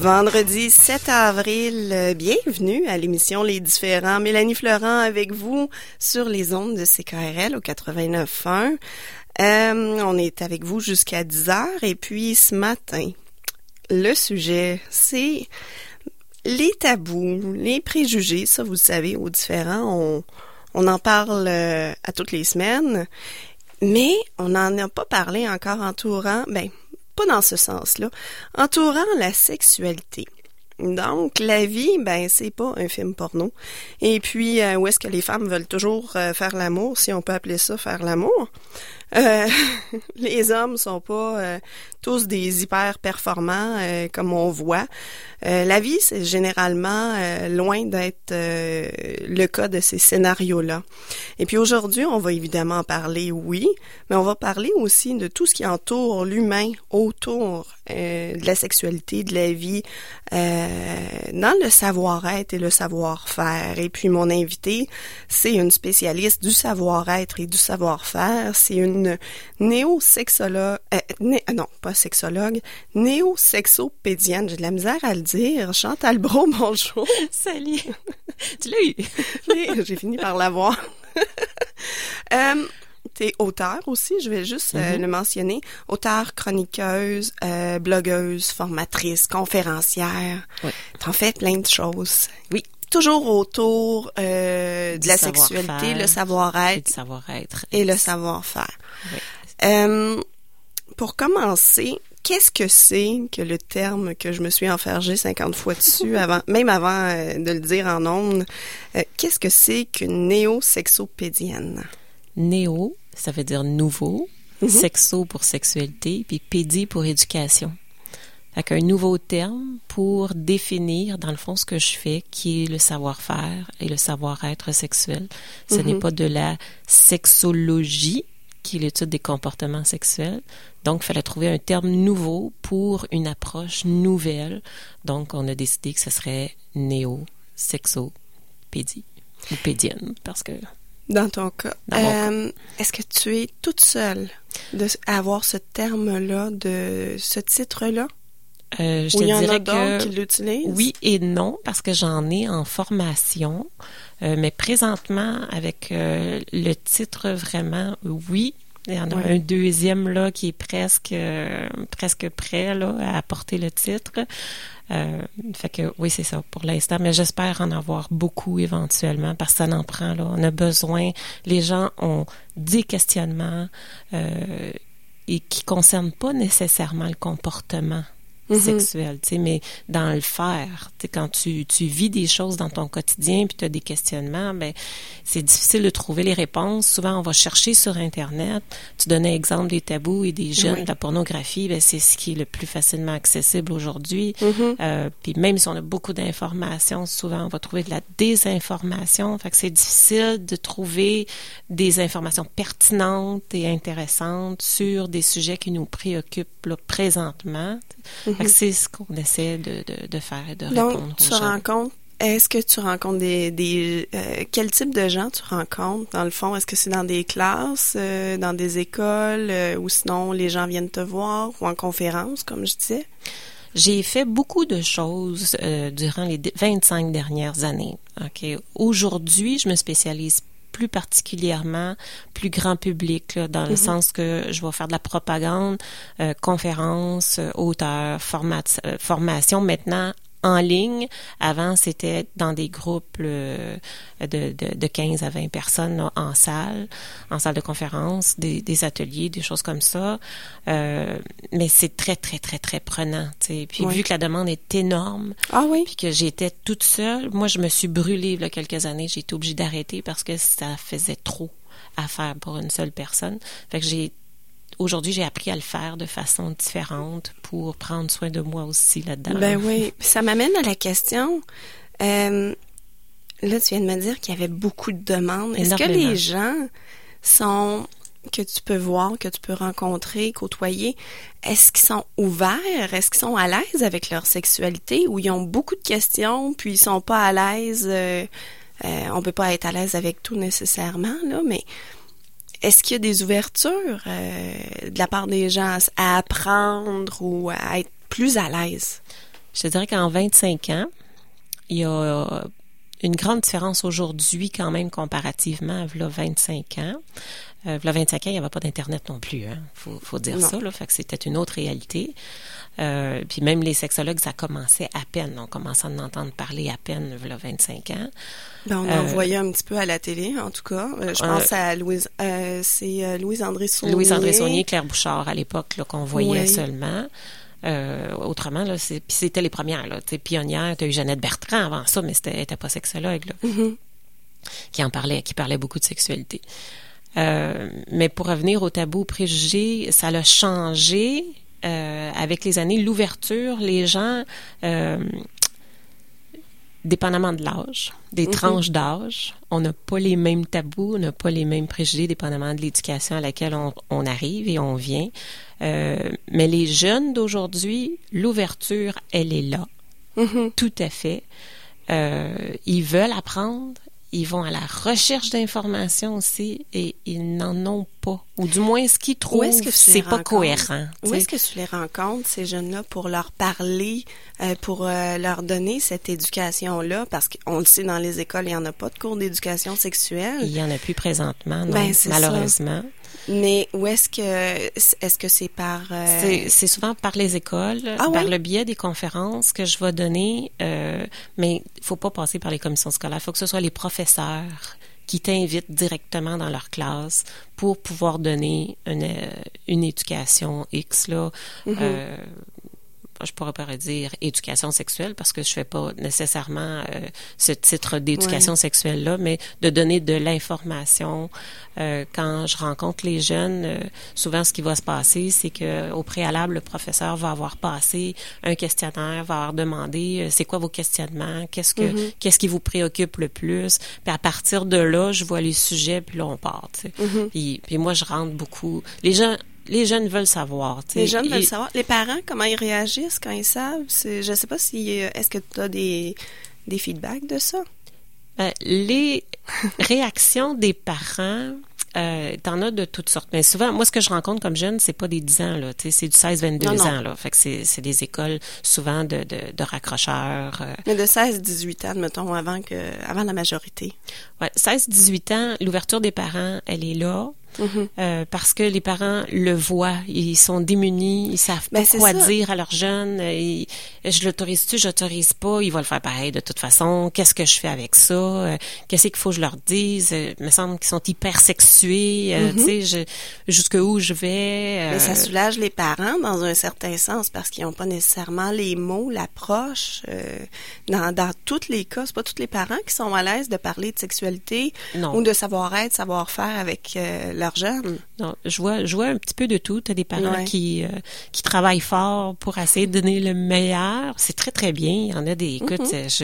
Vendredi 7 avril, bienvenue à l'émission Les Différents. Mélanie Florent avec vous sur les ondes de CKRL au 89.1. On est avec vous jusqu'à 10h et puis ce matin, le sujet, c'est les tabous, les préjugés. Ça, vous le savez, aux Différents, on en parle à toutes les semaines, mais on n'en a pas parlé encore entourant, pas dans ce sens-là, entourant la sexualité. Donc, la vie, c'est pas un film porno. Et puis, où est-ce que les femmes veulent toujours faire l'amour, si on peut appeler ça faire l'amour? Les hommes sont pas tous des hyper performants comme on voit. La vie, c'est généralement loin d'être le cas de ces scénarios-là. Et puis aujourd'hui, on va évidemment parler, oui, mais on va parler aussi de tout ce qui entoure l'humain autour de la sexualité, de la vie, dans le savoir-être et le savoir-faire. Et puis mon invitée, c'est une spécialiste du savoir-être et du savoir-faire. C'est une néo-sexologue, néo-sexopédienne. J'ai de la misère à le dire. Chantal Brault, bonjour. Salut. Tu l'as eu. Oui, j'ai fini par l'avoir. T'es auteure aussi, je vais juste le mentionner. Auteure, chroniqueuse, blogueuse, formatrice, conférencière. Oui. T'en fais plein de choses. Oui. Toujours autour de la sexualité, le savoir-être. Et le savoir-faire. Oui. Pour commencer, qu'est-ce que c'est que le terme que je me suis enfergée 50 fois dessus, même avant de le dire en ondes, qu'est-ce que c'est qu'une néo-sexopédienne? Néo, ça veut dire nouveau, sexo pour sexualité, puis pédi pour éducation. Fait qu'un nouveau terme pour définir, dans le fond, ce que je fais, qui est le savoir-faire et le savoir-être sexuel. Ce n'est pas de la sexologie, qui est l'étude des comportements sexuels. Donc, il fallait trouver un terme nouveau pour une approche nouvelle. Donc, on a décidé que ce serait néo-sexopédie ou pédienne, parce que... Dans ton cas. Est-ce que tu es toute seule à avoir ce terme-là, de ce titre-là? Je te dirais que qui l'utilisent? Oui et non, parce que j'en ai en formation, mais présentement, avec le titre vraiment, oui. Il y en a un deuxième là qui est presque prêt là à apporter le titre. Fait que oui, c'est ça pour l'instant, mais j'espère en avoir beaucoup éventuellement parce que ça en prend là. On a besoin. Les gens ont des questionnements et qui concernent pas nécessairement le comportement sexuel, tu sais, mais dans le faire, tu sais, quand tu vis des choses dans ton quotidien puis tu as des questionnements, c'est difficile de trouver les réponses. Souvent, on va chercher sur Internet. Tu donnais l'exemple des tabous et des jeunes, de la pornographie, c'est ce qui est le plus facilement accessible aujourd'hui. Puis même si on a beaucoup d'informations, souvent, on va trouver de la désinformation. Fait que c'est difficile de trouver des informations pertinentes et intéressantes sur des sujets qui nous préoccupent là, présentement. Fait que c'est ce qu'on essaie de faire et de répondre aux gens. Est-ce que tu rencontres quel type de gens tu rencontres dans le fond? Est-ce que c'est dans des classes, dans des écoles, ou sinon les gens viennent te voir ou en conférence, comme je disais? J'ai fait beaucoup de choses durant les 25 dernières années. Okay. Aujourd'hui, je me spécialise plus particulièrement, plus grand public, là, dans le sens que je vais faire de la propagande, conférences, auteurs, formation. Maintenant, en ligne. Avant, c'était dans des groupes de 15 à 20 personnes là, en salle de conférence, des ateliers, des choses comme ça. Mais c'est très, très, très, très prenant. T'sais. Puis vu que la demande est énorme, puis que j'étais toute seule, moi, je me suis brûlée il y a quelques années. J'ai été obligée d'arrêter parce que ça faisait trop à faire pour une seule personne. Fait que aujourd'hui, j'ai appris à le faire de façon différente pour prendre soin de moi aussi là-dedans. Ben oui, ça m'amène à la question. Là, tu viens de me dire qu'il y avait beaucoup de demandes. Est-ce que les gens que tu peux voir, que tu peux rencontrer, côtoyer, est-ce qu'ils sont ouverts? Est-ce qu'ils sont à l'aise avec leur sexualité ou ils ont beaucoup de questions puis ils sont pas à l'aise? On peut pas être à l'aise avec tout nécessairement, là, mais est-ce qu'il y a des ouvertures de la part des gens à apprendre ou à être plus à l'aise? Je te dirais qu'en 25 ans, il y a une grande différence aujourd'hui quand même comparativement à v'là 25 ans. V'là 25 ans, il n'y avait pas d'Internet non plus, hein. Faut dire ça, là. Fait que c'était une autre réalité. Puis même les sexologues, ça commençait à peine. On commençait à en entendre parler à peine v'là 25 ans. Ben, on en voyait un petit peu à la télé, en tout cas. Je pense à Louise-André Saunier. Louise-André Saunier, Claire Bouchard, à l'époque, là, qu'on voyait seulement. Autrement, là, puis c'était les premières, là. T'sais, pionnières, t'as eu Jeannette Bertrand avant ça, mais elle était pas sexologue, là. Qui parlait beaucoup de sexualité. Mais pour revenir au tabou préjugé, ça l'a changé avec les années. L'ouverture, les gens, dépendamment de l'âge, des tranches d'âge, on n'a pas les mêmes tabous, on n'a pas les mêmes préjugés, dépendamment de l'éducation à laquelle on arrive et on vient. Mais les jeunes d'aujourd'hui, l'ouverture, elle est là. Tout à fait. Ils veulent apprendre. Ils vont à la recherche d'informations aussi et ils n'en ont pas. Ou du moins, ce qu'ils trouvent, c'est pas cohérent. Où est-ce que tu les rencontres, ces jeunes-là, pour leur parler, pour leur donner cette éducation-là? Parce qu'on le sait, dans les écoles, il n'y en a pas de cours d'éducation sexuelle. Il n'y en a plus présentement, non, malheureusement. Ça. Mais où est-ce que c'est par... C'est souvent par les écoles, par le biais des conférences que je vais donner, mais il faut pas passer par les commissions scolaires. Il faut que ce soit les professeurs qui t'invitent directement dans leur classe pour pouvoir donner une éducation X, là. Je pourrais pas dire éducation sexuelle parce que je fais pas nécessairement ce titre d'éducation sexuelle-là, mais de donner de l'information. Quand je rencontre les jeunes, souvent ce qui va se passer, c'est que au préalable, le professeur va avoir passé un questionnaire, va avoir demandé c'est quoi vos questionnements, qu'est-ce qui vous préoccupe le plus, puis à partir de là, je vois les sujets, puis là on part. Puis moi je rentre beaucoup. Les jeunes veulent savoir. T'sais. Les jeunes veulent savoir. Les parents, comment ils réagissent quand ils savent? Je ne sais pas si... Est-ce que tu as des feedbacks de ça? Les réactions des parents, t'en as de toutes sortes. Mais souvent, moi, ce que je rencontre comme jeune, c'est pas des 10 ans, là. C'est du 16-22 ans, là. Fait que c'est des écoles, souvent, de raccrocheurs. Mais de 16-18 ans, mettons, avant la majorité. Ouais, 16-18 ans, l'ouverture des parents, elle est là. Parce que les parents le voient, ils sont démunis, ils savent pas quoi dire à leurs jeunes. Je l'autorise-tu, j'autorise pas, ils vont le faire pareil de toute façon. Qu'est-ce que je fais avec ça? Qu'est-ce qu'il faut que je leur dise? Il me semble qu'ils sont hyper sexués. Tu sais, jusqu'où je vais. Mais ça soulage les parents dans un certain sens parce qu'ils n'ont pas nécessairement les mots, l'approche. Dans tous les cas, c'est pas tous les parents qui sont à l'aise de parler de sexualité ou de savoir-être, savoir-faire avec leurs jeunes. Non, je vois un petit peu de tout. T'as des parents qui travaillent fort pour essayer de donner le meilleur. C'est très, très bien. Il y en a des... Écoute,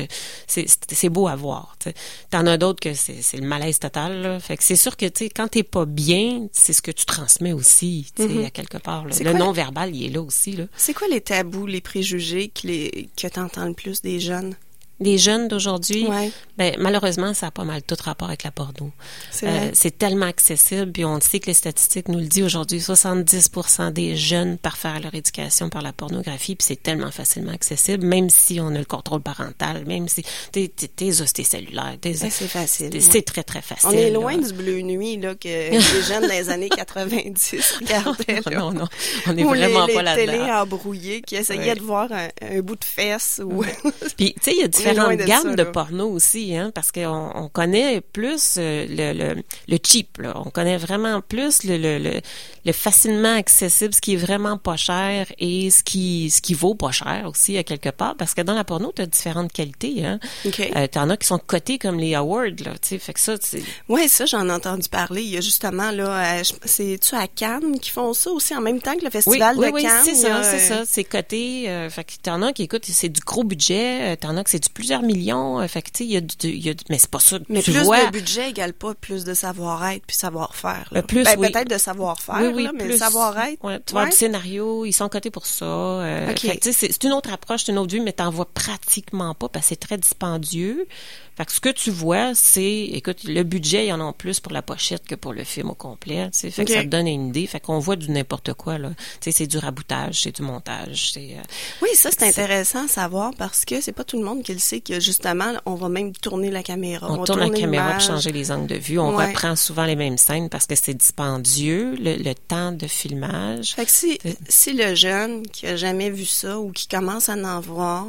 c'est beau à voir. T'sais. T'en as d'autres que c'est le malaise total. Là. Fait que c'est sûr que quand t'es pas bien, c'est ce que tu transmets aussi, à quelque part. Là. Le non-verbal, il est là aussi. Là. C'est quoi les tabous, les préjugés que t'entends le plus des jeunes? Les jeunes d'aujourd'hui, malheureusement, ça a pas mal tout rapport avec la porno. C'est tellement accessible, puis on sait que les statistiques nous le disent aujourd'hui, 70% des jeunes partent faire leur éducation par la pornographie, puis c'est tellement facilement accessible, même si on a le contrôle parental, même si tes cellulaires, c'est facile. C'est très, très facile. On est loin du bleu nuit, là, que les jeunes des années 90 regardaient. Non, on est vraiment pas là-dedans. Les télés embrouillées qui essayaient de voir un bout de fesse. Puis, tu sais, il y a différentes gammes de porno aussi, hein, parce qu'on connaît plus le cheap, là. On connaît vraiment plus le facilement accessible, ce qui est vraiment pas cher et ce qui vaut pas cher aussi à quelque part, parce que dans la porno, t'as différentes qualités, hein. T'en as qui sont cotés comme les awards, là, tu sais, fait que ça, ouais, ça, j'en ai entendu parler. Il y a justement, là, c'est-tu à Cannes qui font ça aussi en même temps que le festival de Cannes? Oui, c'est ça, c'est coté. Fait que t'en as qui, écoute, c'est du gros budget, t'en as que c'est du plusieurs millions. Fait que, tu sais, mais c'est pas ça. Mais tu plus vois, de budget égale pas plus de savoir-être puis savoir-faire. Là. Plus, oui. Peut-être de savoir-faire, oui, là, mais plus, le savoir-être. Ouais, tu vois, du scénario, ils sont cotés pour ça. Fait que, tu sais, c'est une autre approche, c'est une autre vue, mais t'en vois pratiquement pas parce que c'est très dispendieux. Fait que ce que tu vois, c'est, écoute, le budget, il y en a plus pour la pochette que pour le film au complet. Tu sais, fait que ça te donne une idée. Fait qu'on voit du n'importe quoi, là. Tu sais, c'est du raboutage, c'est du montage. Oui, ça, c'est intéressant à savoir parce que c'est pas tout le monde qui le sait que, justement, on va même tourner la caméra. On tourne la caméra pour changer les angles de vue. On reprend souvent les mêmes scènes parce que c'est dispendieux, le temps de filmage. Fait que si le jeune qui a jamais vu ça ou qui commence à en voir,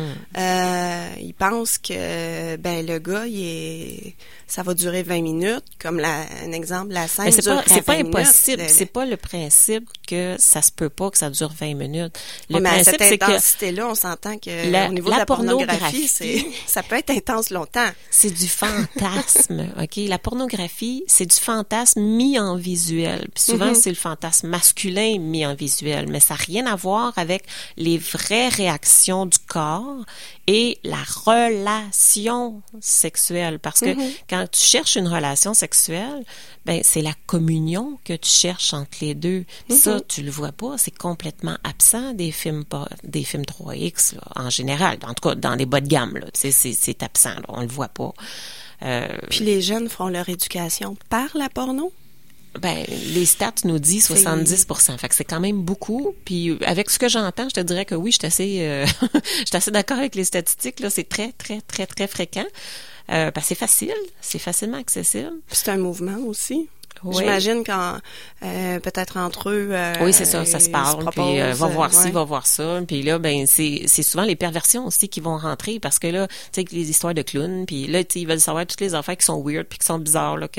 il pense que le gars ça va durer 20 minutes comme un exemple la scène dure c'est pas 20 impossible, minutes, c'est pas le principe que ça se peut pas que ça dure 20 minutes. Le mais principe à cette c'est que intensité-là, on s'entend que au niveau de la pornographie, ça peut être intense longtemps. C'est du fantasme, OK? La pornographie, c'est du fantasme mis en visuel. Puis souvent, c'est le fantasme masculin mis en visuel, mais ça n'a rien à voir avec les vraies réactions du corps et la relation sexuelle. Parce que quand tu cherches une relation sexuelle, c'est la communion que tu cherches entre les deux. Ça, tu le vois pas, c'est complètement absent des films 3X, là, en général. En tout cas, dans les bas de gamme, là, c'est absent, là, on le voit pas. Puis les jeunes font leur éducation par la porno? Les stats nous disent 70%. Fait que c'est quand même beaucoup. Puis avec ce que j'entends, je te dirais que oui, je suis assez d'accord avec les statistiques. Là, c'est très, très, très, très fréquent. C'est facile, c'est facilement accessible. Puis c'est un mouvement aussi. Oui. J'imagine quand peut-être entre eux. Oui, c'est ça, ça se parle. Puis va voir ci, va voir ça. Puis là, c'est souvent les perversions aussi qui vont rentrer parce que là, tu sais, les histoires de clowns. Puis là, tu sais, ils veulent savoir toutes les affaires qui sont weird puis qui sont bizarres là,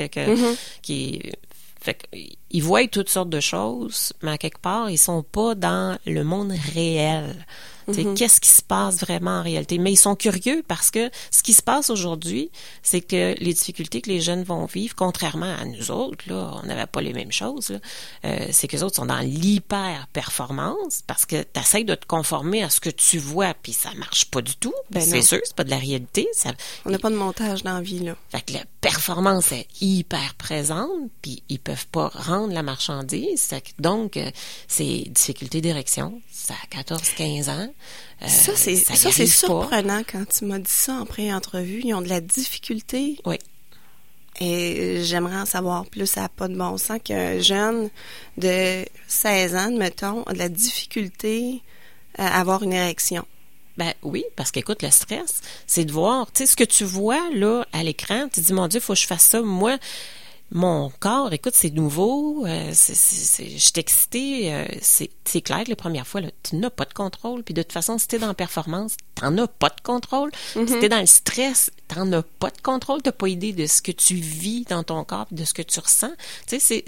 Fait qu'ils voient toutes sortes de choses, mais à quelque part, ils sont pas dans le monde réel. Qu'est-ce qui se passe vraiment en réalité? Mais ils sont curieux parce que ce qui se passe aujourd'hui, c'est que les difficultés que les jeunes vont vivre, contrairement à nous autres, là, on n'avait pas les mêmes choses, là, c'est que les autres sont dans l'hyper-performance parce que tu essaies de te conformer à ce que tu vois, puis ça marche pas du tout. C'est sûr, c'est pas de la réalité. On n'a pas de montage dans la vie, là. Fait que la performance est hyper présente, puis ils peuvent pas rendre la marchandise. Donc, c'est difficulté d'érection, ça a 14-15 ans. Ça, c'est surprenant quand tu m'as dit ça en pré-entrevue. Ils ont de la difficulté. Oui. Et j'aimerais en savoir plus. Ça n'a pas de bon sens qu'un jeune de 16 ans, mettons, a de la difficulté à avoir une érection. Oui, parce qu'écoute, le stress, c'est de voir, tu sais, ce que tu vois là à l'écran, tu te dis, mon Dieu, il faut que je fasse ça. Moi, mon corps, écoute, c'est nouveau, je suis excitée, c'est clair que les premières fois, là, tu n'as pas de contrôle, puis de toute façon, si t'es dans la performance, t'en as pas de contrôle. Si t'es dans le stress, t'en as pas de contrôle, t'as pas idée de ce que tu vis dans ton corps, de ce que tu ressens. Tu sais,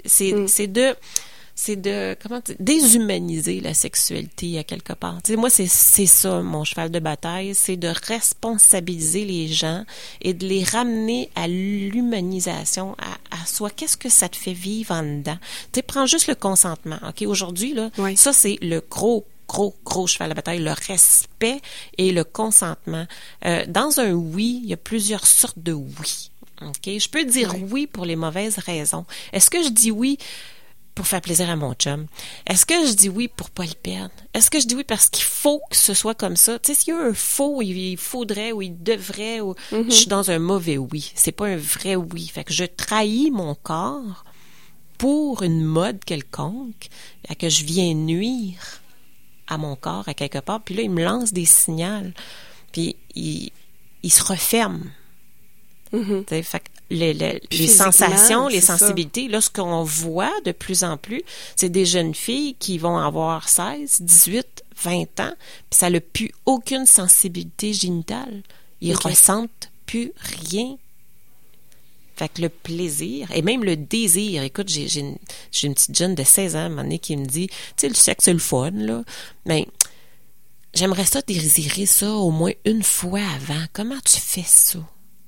c'est de déshumaniser la sexualité à quelque part. Tu sais, moi, c'est ça, mon cheval de bataille, c'est de responsabiliser les gens et de les ramener à l'humanisation, à soi. Qu'est-ce que ça te fait vivre en dedans? Tu sais, prends juste le consentement, OK? Aujourd'hui, là, ça, c'est le gros cheval de bataille, le respect et le consentement. Dans un oui, il y a plusieurs sortes de oui. OK? Je peux dire oui pour les mauvaises raisons. Est-ce que je dis oui pour faire plaisir à mon chum? Est-ce que je dis oui pour pas le perdre? Est-ce que je dis oui parce qu'il faut que ce soit comme ça? Tu sais, s'il y a un faux, il faudrait ou il devrait, ou je suis dans un mauvais oui. C'est pas un vrai oui. Fait que je trahis mon corps pour une mode quelconque, à que je viens nuire à mon corps à quelque part. Puis là, il me lance des signaux. Puis il se referme. Tu sais, fait que les sensations, les sensibilités, là, ce qu'on voit de plus en plus, c'est des jeunes filles qui vont avoir 16, 18, 20 ans, puis ça n'a plus aucune sensibilité génitale. Ils ressentent plus rien. Fait que le plaisir, et même le désir, écoute, j'ai une petite jeune de 16 ans, à un moment donné, qui me dit, tu sais, le sexe, c'est le fun, là, mais j'aimerais ça désirer ça au moins une fois avant. Comment tu fais ça?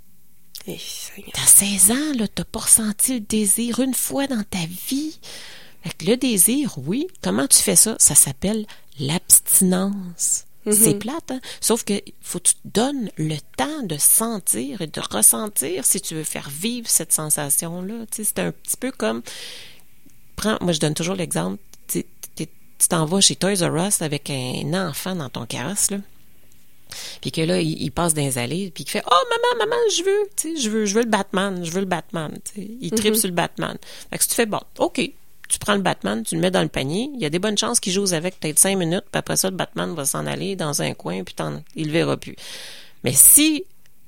T'as 16 ans, là, t'as pas ressenti le désir une fois dans ta vie. Fait que le désir, oui. Comment tu fais ça? Ça s'appelle l'abstinence. C'est plate, hein? Sauf que faut que tu te donnes le temps de sentir et de ressentir si tu veux faire vivre cette sensation-là. Tu sais, c'est un petit peu comme... Moi, je donne toujours l'exemple. Tu t'en vas chez Toys R Us avec un enfant dans ton carrosse, là. Puis que là, il passe dans les allées, puis qu'il fait « Oh, maman, je veux, tu sais, je veux le Batman, tu sais. » Il tripe sur le Batman. Fait que si tu fais « Bon, OK, tu prends le Batman, tu le mets dans le panier, il y a des bonnes chances qu'il joue avec peut-être 5 minutes, puis après ça, le Batman va s'en aller dans un coin, puis il le verra plus. » Mais si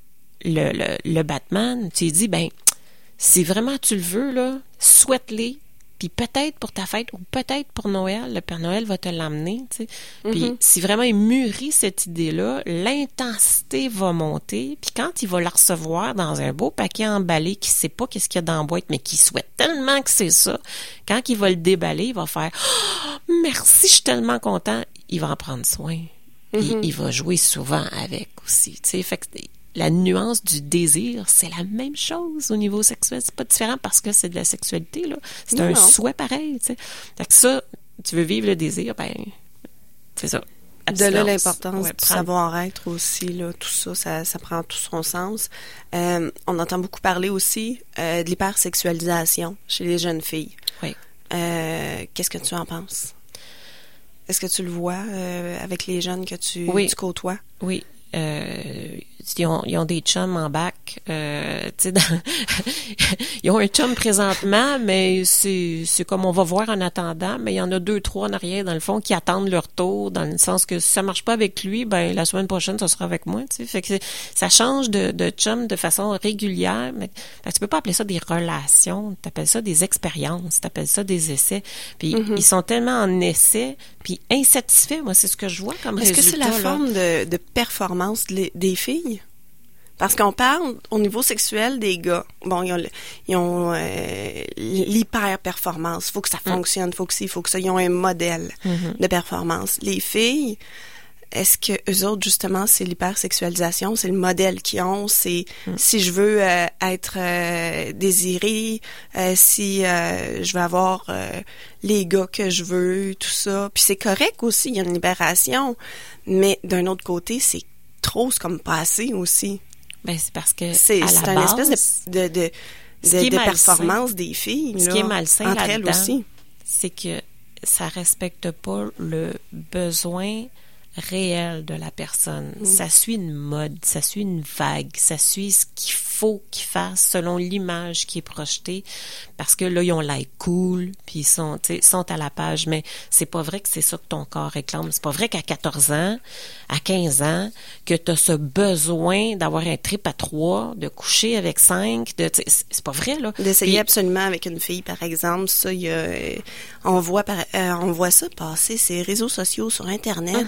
le Batman, tu lui dis « Ben, si vraiment tu le veux, là, souhaite-les, puis peut-être pour ta fête ou peut-être pour Noël, le Père Noël va te l'amener, tu sais. Puis si vraiment il mûrit cette idée-là, l'intensité va monter. Puis quand il va la recevoir dans un beau paquet emballé qui sait pas qu'est-ce qu'il y a dans la boîte, mais qui souhaite tellement que c'est ça, quand il va le déballer, il va faire « Oh, merci, je suis tellement content. » Il va en prendre soin. Puis il va jouer souvent avec aussi, tu sais. Fait que la nuance du désir, c'est la même chose au niveau sexuel. C'est pas différent parce que c'est de la sexualité, là. C'est un souhait pareil, tu sais. Fait que ça, tu veux vivre le désir, ben, c'est ça. De là, l'importance du savoir-être aussi, là, tout ça, ça prend tout son sens. On entend beaucoup parler aussi de l'hypersexualisation chez les jeunes filles. Oui. Qu'est-ce que tu en penses? Est-ce que tu le vois avec les jeunes que tu côtoies? Oui. Ils ont des chums en bac, tu sais, ils ont un chum présentement, mais c'est comme on va voir en attendant, mais il y en a 2, 3 en arrière, dans le fond, qui attendent leur tour, dans le sens que si ça marche pas avec lui, ben la semaine prochaine, ça sera avec moi, tu sais. Fait que ça change de chum de façon régulière, mais tu peux pas appeler ça des relations, t'appelles ça des expériences, t'appelles ça des essais, puis ils sont tellement en essai, puis insatisfaits, moi, c'est ce que je vois comme résultat. Est-ce que c'est la forme de performance des filles? Parce qu'on parle au niveau sexuel des gars. Bon, ils ont l'hyper-performance. Faut que ça fonctionne, faut que ça. Ils ont un modèle de performance. Les filles, est-ce que eux autres, justement, c'est l'hypersexualisation, c'est le modèle qu'ils ont, c'est si je veux être désirée, si je veux avoir les gars que je veux, tout ça. Puis c'est correct aussi, il y a une libération. Mais d'un autre côté, c'est trop, c'est comme pas assez aussi. Ben, c'est parce que c'est une espèce de performance des filles. Ce qui est malsain entre elles aussi, c'est que ça respecte pas le besoin réel de la personne. Ça suit une mode, ça suit une vague, ça suit ce qu'il faut qu'ils fassent selon l'image qui est projetée, parce que là, ils ont l'air cool, puis ils sont à la page, mais c'est pas vrai que c'est ça que ton corps réclame. C'est pas vrai qu'à 14 ans, à 15 ans, que tu as ce besoin d'avoir un trip à 3, de coucher avec 5, c'est pas vrai, là. D'essayer absolument avec une fille, par exemple, ça, on voit ça passer, ces réseaux sociaux sur Internet.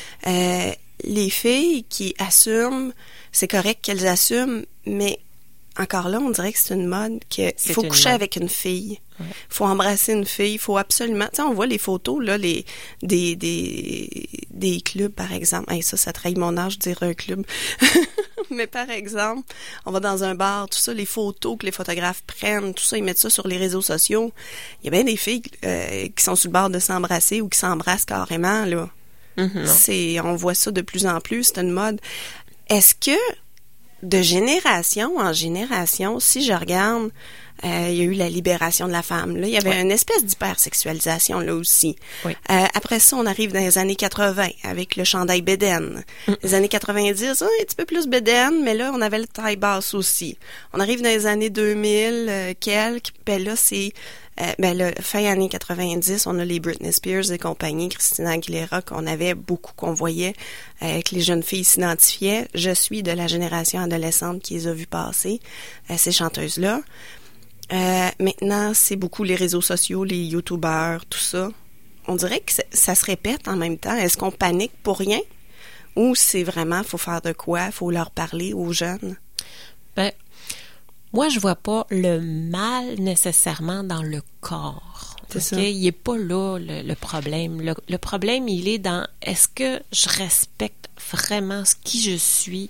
Les filles qui assument, c'est correct qu'elles assument, mais encore là, on dirait que c'est une mode qu'il faut coucher avec une fille. Il faut embrasser une fille, il faut absolument... Tu sais, on voit les photos, là, des clubs, par exemple. Hey, ça trahit mon âge de dire un club. Mais par exemple, on va dans un bar, tout ça, les photos que les photographes prennent, tout ça, ils mettent ça sur les réseaux sociaux. Il y a bien des filles qui sont sur le bord de s'embrasser ou qui s'embrassent carrément, là. On voit ça de plus en plus, c'est une mode. Est-ce que de génération en génération, si je regarde, il y a eu la libération de la femme. Là, il y avait une espèce d'hypersexualisation là aussi. Après ça, on arrive dans les années 80 avec le chandail bédaine. Les années 90, un petit peu plus bédaine, mais là, on avait le taille basse aussi. On arrive dans les années 2000, quelques, ben là, c'est fin années 90, on a les Britney Spears et compagnie, Christina Aguilera, qu'on voyait, que les jeunes filles s'identifiaient. Je suis de la génération adolescente qui les a vues passer, ces chanteuses-là. Maintenant, c'est beaucoup les réseaux sociaux, les YouTubers, tout ça. On dirait que ça se répète en même temps. Est-ce qu'on panique pour rien? Ou c'est vraiment, faut faire de quoi? Faut leur parler aux jeunes? Ben, moi, je vois pas le mal nécessairement dans le corps. C'est ça. Il n'est pas là le problème. Le problème, il est dans est-ce que je respecte vraiment qui je suis,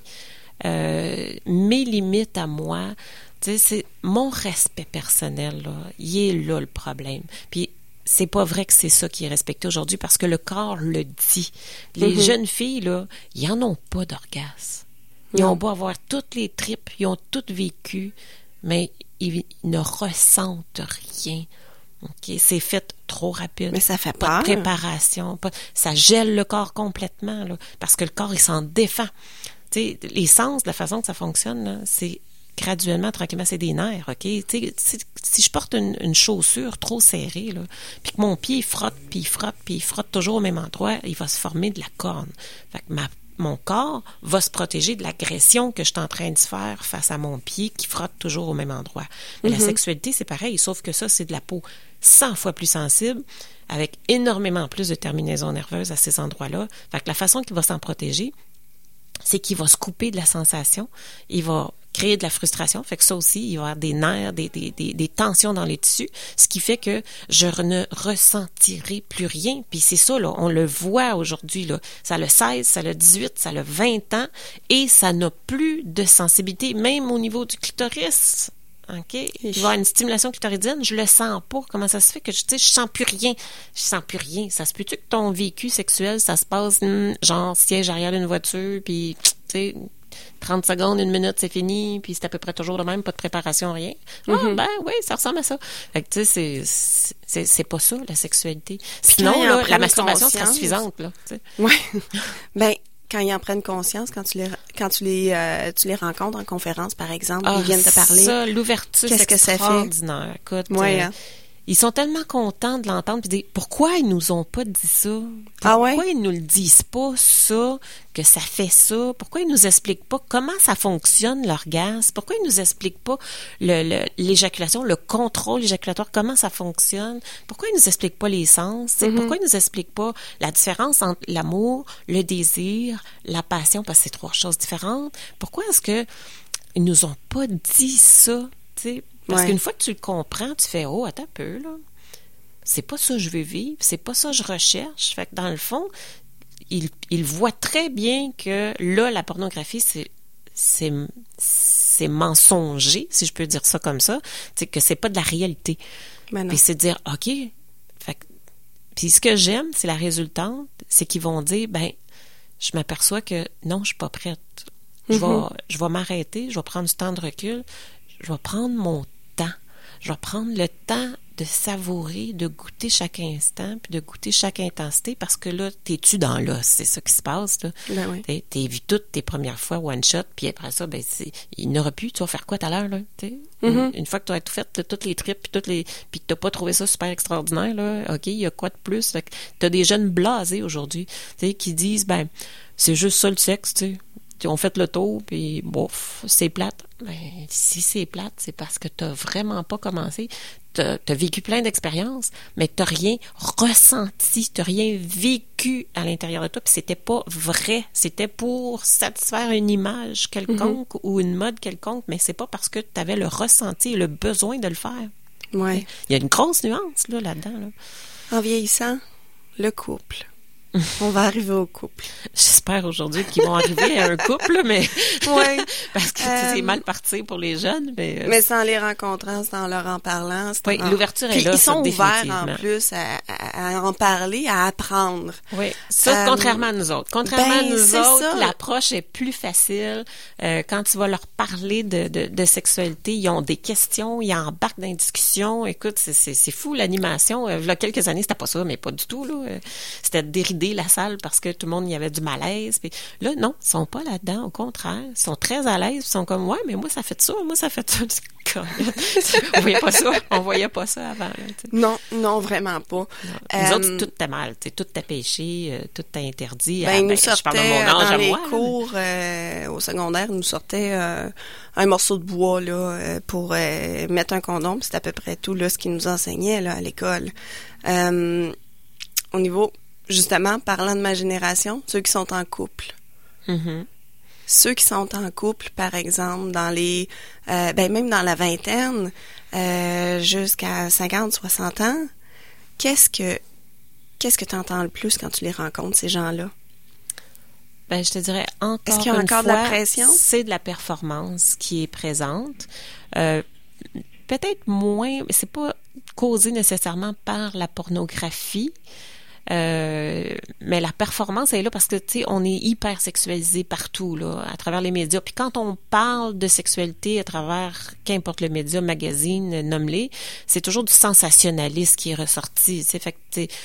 mes limites à moi. Tu sais, c'est mon respect personnel, là. Il est là le problème. Puis c'est pas vrai que c'est ça qui est respecté aujourd'hui parce que le corps le dit. Les jeunes filles, là, ils en ont pas d'orgasme. Ils ont beau avoir toutes les tripes, ils ont toutes vécu, mais ils ne ressentent rien. Okay? C'est fait trop rapide. Mais ça fait pas peur. de préparation. Ça gèle le corps complètement, là, parce que le corps, il s'en défend. Tu sais, les sens, la façon que ça fonctionne, là, c'est graduellement, tranquillement, c'est des nerfs, OK? Si je porte une chaussure trop serrée, là, puis que mon pied frotte, puis il frotte toujours au même endroit, il va se former de la corne. Fait que mon corps va se protéger de l'agression que je suis en train de se faire face à mon pied qui frotte toujours au même endroit. Mais la sexualité, c'est pareil, sauf que ça, c'est de la peau 100 fois plus sensible, avec énormément plus de terminaisons nerveuses à ces endroits-là. Fait que la façon qu'il va s'en protéger, c'est qu'il va se couper de la sensation, il va créer de la frustration, fait que ça aussi, il va y avoir des nerfs, des tensions dans les tissus, ce qui fait que je ne ressentirai plus rien. Puis c'est ça, là, on le voit aujourd'hui, là. Ça a 16, ça a 18, ça a 20 ans, et ça n'a plus de sensibilité, même au niveau du clitoris. OK? Il va y avoir une stimulation clitoridienne, je le sens pas. Comment ça se fait que je sens plus rien? Je sens plus rien. Ça se peut-tu que ton vécu sexuel, ça se passe, genre, siège arrière d'une voiture, puis, tu sais, 30 secondes, 1 minute, c'est fini, puis c'est à peu près toujours le même, pas de préparation, rien. Ah, ben oui, ça ressemble à ça. Fait que, tu sais, c'est pas ça, la sexualité. Sinon, là, la masturbation serait suffisante, là. Oui. Ben, quand ils en prennent conscience, quand tu les rencontres en conférence, par exemple, ils viennent te parler. Ça, l'ouverture, c'est extraordinaire. Écoute, ils sont tellement contents de l'entendre puis dire pourquoi ils nous ont pas dit ça? Pourquoi ils nous le disent pas ça, que ça fait ça? Pourquoi ils nous expliquent pas comment ça fonctionne l'orgasme? Pourquoi ils nous expliquent pas l'éjaculation, le contrôle éjaculatoire, comment ça fonctionne? Pourquoi ils nous expliquent pas les sens? Pourquoi ils nous expliquent pas la différence entre l'amour, le désir, la passion, parce que c'est 3 choses différentes? Pourquoi est-ce que ils nous ont pas dit ça? T'sais? Parce qu'une fois que tu le comprends, tu fais « Oh, attends un peu, là. C'est pas ça que je veux vivre, c'est pas ça que je recherche. » Fait que dans le fond, il voit très bien que là, la pornographie, c'est mensonger, si je peux dire ça comme ça. C'est que c'est pas de la réalité. Puis c'est de dire « OK. » Fait que, puis ce que j'aime, c'est la résultante, c'est qu'ils vont dire « Ben, je m'aperçois que non, je suis pas prête. Je vais m'arrêter, je vais prendre du temps de recul, je vais prendre mon temps. Je vais prendre le temps de savourer, de goûter chaque instant, puis de goûter chaque intensité, parce que là, t'es-tu dans l'os, c'est ça qui se passe, là. Ben oui. T'es vu toutes tes premières fois one shot, puis après ça, ben il n'aura plus, tu vas faire quoi tout à l'heure, là, une fois que tu as tout fait, toutes les tripes, puis que t'as pas trouvé ça super extraordinaire, là, OK, il y a quoi de plus? Fait que t'as des jeunes blasés aujourd'hui, qui disent, ben, c'est juste ça le sexe, tu sais. On fait le tour, puis bof, c'est plate. Ben, si c'est plate, c'est parce que t'as vraiment pas commencé. T'as vécu plein d'expériences, mais t'as rien ressenti, t'as rien vécu à l'intérieur de toi, puis c'était pas vrai. C'était pour satisfaire une image quelconque ou une mode quelconque, mais c'est pas parce que t'avais le ressenti et le besoin de le faire. Ouais. Il y a une grosse nuance là-dedans. Là. En vieillissant, le couple. On va arriver au couple. J'espère aujourd'hui qu'ils vont arriver à un couple, mais parce que c'est mal parti pour les jeunes. Mais c'est en les rencontrant, c'est en leur en parlant. Oui, l'ouverture est là. Ils sont ouverts en plus à en parler, à apprendre. Oui, ça, contrairement à nous autres. Contrairement à nous autres, l'approche est plus facile. Quand tu vas leur parler de sexualité, ils ont des questions, ils embarquent dans une discussion. Écoute, c'est fou l'animation. Il y a quelques années, c'était pas ça, mais pas du tout. Là. C'était dérider la salle parce que tout le monde y avait du malaise. Puis là, non, ils sont pas là-dedans. Au contraire, ils sont très à l'aise. Ils sont comme, ouais, mais moi, ça fait ça. On voyait pas ça avant. Là, non, vraiment pas. Nous autres, tout était mal. Tout était péché, tout était interdit. Nous sortait dans les cours au secondaire, nous sortait un morceau de bois là pour mettre un condom. C'est à peu près tout là ce qu'ils nous enseignaient là à l'école. Au niveau justement, parlant de ma génération, ceux qui sont en couple. Ceux qui sont en couple, par exemple, dans les même dans la vingtaine, jusqu'à 50, 60 ans, qu'est-ce que tu entends le plus quand tu les rencontres, ces gens-là? Ben, je te dirais encore Est-ce qu'il y a encore de la pression? C'est de la performance qui est présente. peut-être moins, c'est pas causé nécessairement par la pornographie. Mais la performance est là parce que, tu sais, on est hyper sexualisé partout, là, à travers les médias. Puis quand on parle de sexualité à travers qu'importe le média, magazine, nomme-les, c'est toujours du sensationnalisme qui est ressorti. Tu sais, fait que,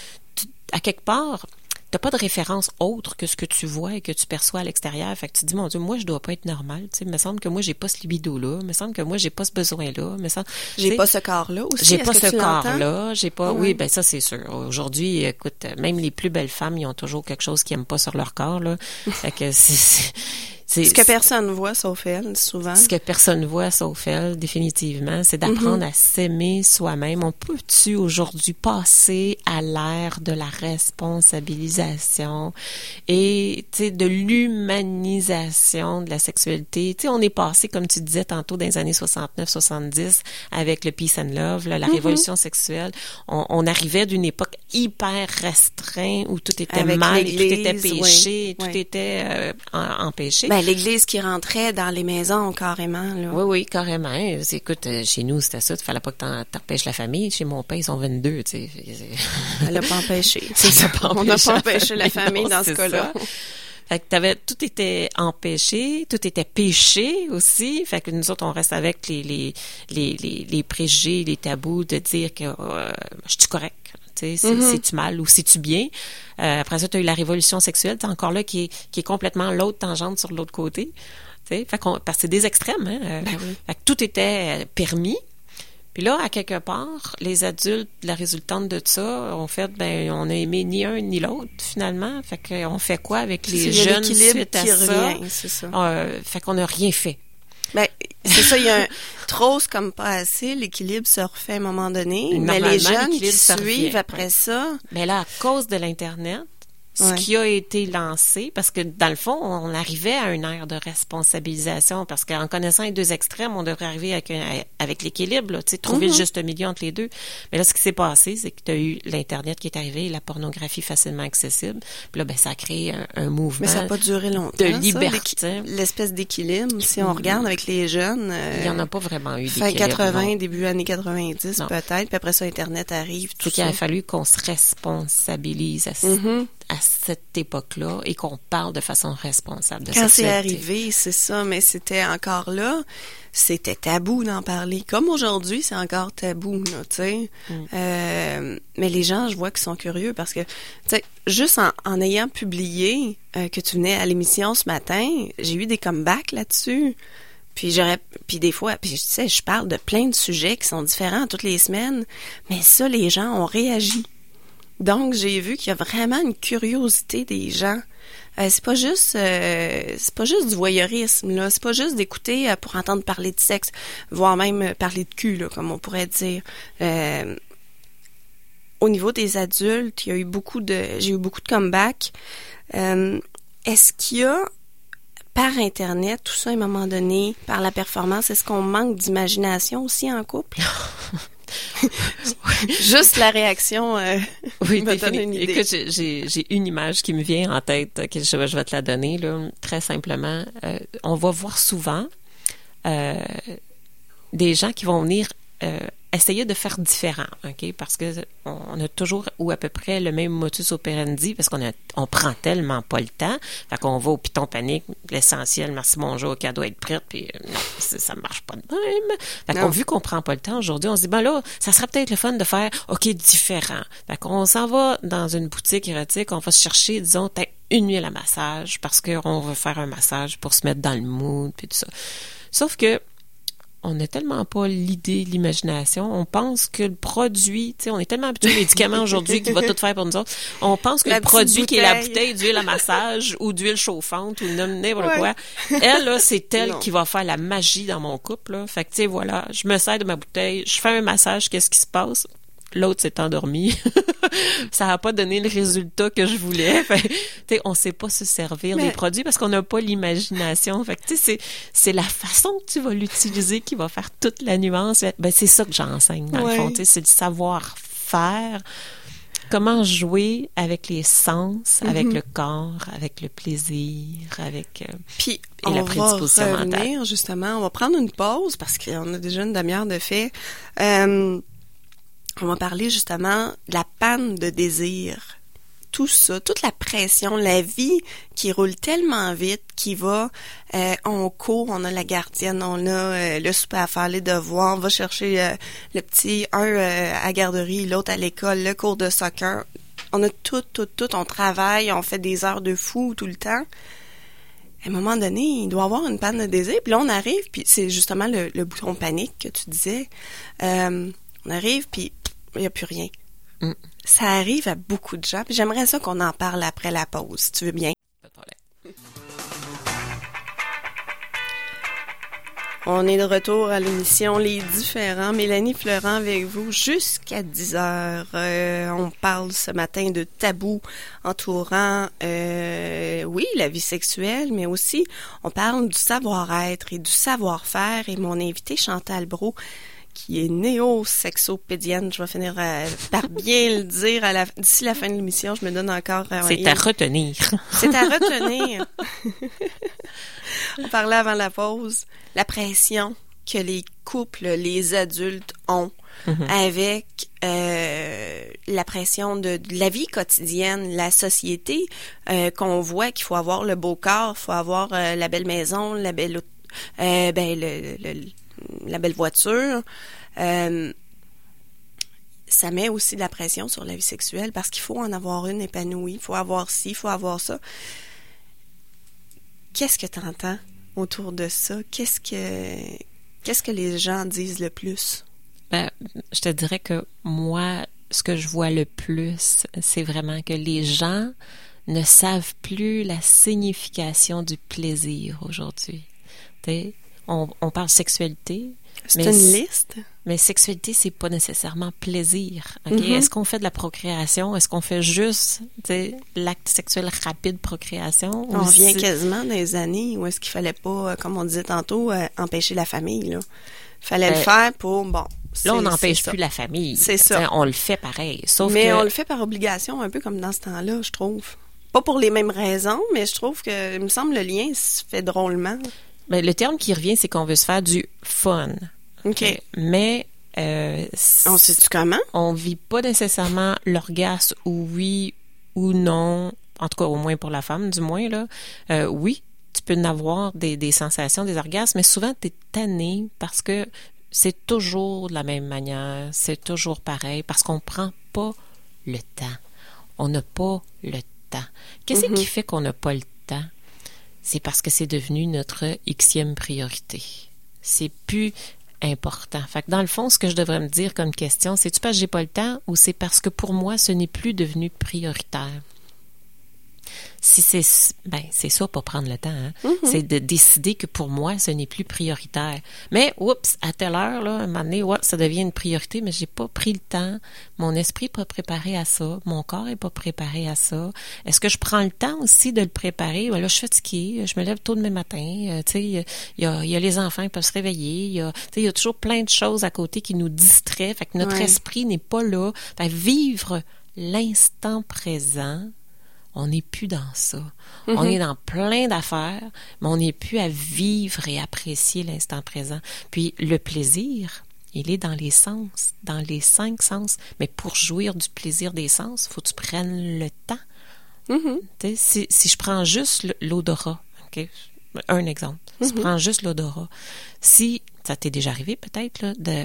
à quelque part, t'as pas de référence autre que ce que tu vois et que tu perçois à l'extérieur. Fait que tu te dis, mon Dieu, moi, je dois pas être normale. Tu sais, il me semble que moi, j'ai pas ce libido-là. Il me semble que moi, j'ai pas ce besoin-là. J'ai pas ce corps-là aussi. J'ai pas ce corps-là. J'ai pas, oui, ben ça, c'est sûr. Aujourd'hui, écoute, même les plus belles femmes, ils ont toujours quelque chose qu'ils aiment pas sur leur corps, là. Fait que c'est ce que personne voit sauf elle, souvent. Ce que personne voit sauf elle, définitivement, c'est d'apprendre à s'aimer soi-même. On peut-tu aujourd'hui passer à l'ère de la responsabilisation et, tu sais, de l'humanisation de la sexualité? Tu sais, on est passé, comme tu disais tantôt, dans les années 69-70 avec le peace and love, là, la révolution sexuelle. On arrivait d'une époque hyper restreinte où tout était avec mal, et tout était oui, péché, tout était empêché. Ben, l'Église qui rentrait dans les maisons, carrément, là. Oui, carrément. Écoute, chez nous, c'était ça. Il fallait pas que t'empêches la famille. Chez mon père, ils sont 22, tu sais. Elle l'a pas empêché. On n'a pas empêché la famille dans ce cas-là. Fait que tout était empêché, tout était péché aussi. Fait que nous autres, on reste avec les préjugés, les tabous de dire que je suis correct. C'est-tu mal ou c'est-tu bien? Après ça, tu as eu la révolution sexuelle, t'es encore là, qui est complètement l'autre tangente sur l'autre côté. Fait parce que c'est des extrêmes, hein? Fait que tout était permis. Puis là, à quelque part, les adultes, la résultante de ça, ont fait, on a aimé ni un ni l'autre, finalement. Fait qu'on fait quoi avec les jeunes suite à ça? C'est ça. Fait qu'on n'a rien fait. Ben, c'est ça, il y a trop comme pas assez, l'équilibre se refait à un moment donné, mais les jeunes qui suivent après ça... Mais là, à cause de l'Internet, ce qui a été lancé, parce que dans le fond, on arrivait à une ère de responsabilisation, parce qu'en connaissant les deux extrêmes, on devrait arriver avec l'équilibre, tu sais, trouver le juste milieu entre les deux. Mais là, ce qui s'est passé, c'est que tu as eu l'Internet qui est arrivé, la pornographie facilement accessible, puis là, ça a créé un mouvement. Mais ça n'a pas duré longtemps, de liberté. L'espèce d'équilibre, si on regarde avec les jeunes... il n'y en a pas vraiment eu fin d'équilibre. 80, non. début années 90, peut-être, puis après ça, Internet arrive, tout ça. Il a fallu qu'on se responsabilise à cette époque-là et qu'on parle de façon responsable de Quand sexualité. C'est arrivé, c'est ça, mais c'était encore là, c'était tabou d'en parler. Comme aujourd'hui, c'est encore tabou, là, tu sais. Mais les gens, je vois qu'ils sont curieux parce que, tu sais, juste en ayant publié que tu venais à l'émission ce matin, j'ai eu des comebacks là-dessus. Puis des fois, tu sais, je parle de plein de sujets qui sont différents toutes les semaines, mais ça, les gens ont réagi. Donc, j'ai vu qu'il y a vraiment une curiosité des gens. C'est pas juste du voyeurisme, là. C'est pas juste d'écouter pour entendre parler de sexe, voire même parler de cul, là, comme on pourrait dire. Au niveau des adultes, j'ai eu beaucoup de comebacks. Est-ce qu'il y a, par Internet, tout ça, à un moment donné, par la performance, est-ce qu'on manque d'imagination aussi en couple? Juste la réaction oui, me donne une idée. Écoute, j'ai une image qui me vient en tête, que je vais te la donner, là, très simplement. On va voir souvent des gens qui vont venir essayer de faire différent, OK? Parce que on a toujours ou à peu près le même modus operandi parce on prend tellement pas le temps. Fait qu'on va au piton panique, l'essentiel, merci, bonjour, qu'elle doit être prête, puis non, ça marche pas de même. Fait qu'on, vu qu'on prend pas le temps aujourd'hui, on se dit, là, ça serait peut-être le fun de faire, OK, différent. Fait qu'on s'en va dans une boutique érotique, on va se chercher, disons, peut-être une huile à massage parce qu'on veut faire un massage pour se mettre dans le mood, puis tout ça. Sauf que on n'a tellement pas l'idée, l'imagination. On pense que le produit, tu sais, on est tellement habitué aux médicaments aujourd'hui qui va tout faire pour nous autres. On pense que le produit qui est la bouteille d'huile à massage ou d'huile chauffante ou n'importe quoi, elle, là, c'est elle qui va faire la magie dans mon couple, là. Fait que, tu sais, voilà, je me sers de ma bouteille, je fais un massage, qu'est-ce qui se passe? L'autre s'est endormi. Ça n'a pas donné le résultat que je voulais. Fait, t'sais, on sait pas se servir des produits parce qu'on n'a pas l'imagination. Fait que, c'est la façon que tu vas l'utiliser qui va faire toute la nuance. Ben, c'est ça que j'enseigne, dans le fond. C'est le savoir-faire comment jouer avec les sens, avec le corps, avec le plaisir, avec Puis, et la prédisposition va revenir, mentale. justement, on va prendre une pause parce qu'on a déjà une demi-heure de fait. On va parler justement de la panne de désir. Tout ça, toute la pression, la vie qui roule tellement vite, qui va, on court, on a la gardienne, on a le souper à faire, les devoirs, on va chercher le petit, un à garderie, l'autre à l'école, le cours de soccer. On a tout, on travaille, on fait des heures de fou tout le temps. À un moment donné, il doit y avoir une panne de désir, puis là on arrive, puis c'est justement le bouton panique que tu disais. On arrive, puis il n'y a plus rien. Ça arrive à beaucoup de gens. Puis j'aimerais ça qu'on en parle après la pause, si tu veux bien. Pas de problème. On est de retour à l'émission Les Différents. Mélanie Fleurant avec vous jusqu'à 10 heures. On parle ce matin de tabous entourant, oui, la vie sexuelle, mais aussi on parle du savoir-être et du savoir-faire. Et mon invité Chantal Brault, qui est néo-sexopédienne. Je vais finir par bien le dire d'ici la fin de l'émission. Je me donne encore... C'est à retenir. C'est à retenir. On parlait avant la pause. La pression que les couples, les adultes ont avec la pression de la vie quotidienne, la société, qu'on voit qu'il faut avoir le beau corps, il faut avoir la belle maison, la belle... la belle voiture, ça met aussi de la pression sur la vie sexuelle parce qu'il faut en avoir une épanouie, il faut avoir ci, il faut avoir ça. Qu'est-ce que tu entends autour de ça? Qu'est-ce que les gens disent le plus? Ben, je te dirais que moi, ce que je vois le plus, c'est vraiment que les gens ne savent plus la signification du plaisir aujourd'hui. T'sais, on parle sexualité. C'est une liste. Mais sexualité, c'est pas nécessairement plaisir. Okay? Est-ce qu'on fait de la procréation? Est-ce qu'on fait juste l'acte sexuel rapide, procréation? On vient quasiment dans les années où est-ce qu'il fallait pas, comme on disait tantôt, empêcher la famille. Là. Fallait le faire pour, bon... Là, on n'empêche plus la famille. C'est ça. On le fait pareil. Sauf mais que... on le fait par obligation, un peu comme dans ce temps-là, je trouve. Pas pour les mêmes raisons, mais je trouve que, il me semble, le lien se fait drôlement. Ben, le terme qui revient, c'est qu'on veut se faire du fun. OK. Mais on sait-tu comment? On vit pas nécessairement l'orgasme ou oui ou non, en tout cas au moins pour la femme du moins là. Oui, tu peux en avoir des sensations, des orgasmes, mais souvent tu es tanné parce que c'est toujours de la même manière, c'est toujours pareil parce qu'on prend pas le temps. On n'a pas le temps. Qu'est-ce qui fait qu'on n'a pas le temps? C'est parce que c'est devenu notre xème priorité. C'est plus important. Fait que dans le fond, ce que je devrais me dire comme question, c'est-tu parce que j'ai pas le temps ou c'est parce que pour moi, ce n'est plus devenu prioritaire? Si c'est ça, pas prendre le temps, hein? C'est de décider que pour moi, ce n'est plus prioritaire. Mais, oups, à telle heure, là, un moment donné, ça devient une priorité, mais j'ai pas pris le temps. Mon esprit n'est pas préparé à ça. Mon corps est pas préparé à ça. Est-ce que je prends le temps aussi de le préparer? Ben là, je suis fatiguée, je me lève tôt demain matin. Tu sais, il y a les enfants qui peuvent se réveiller. Il y a toujours plein de choses à côté qui nous distraient. Fait que notre esprit n'est pas là. Fait que vivre l'instant présent, on n'est plus dans ça. On est dans plein d'affaires, mais on n'est plus à vivre et apprécier l'instant présent. Puis le plaisir, il est dans les sens, dans les 5 sens. Mais pour jouir du plaisir des sens, il faut que tu prennes le temps. Si je prends juste l'odorat, OK? Un exemple. Si je prends juste l'odorat, si ça t'est déjà arrivé peut-être là, de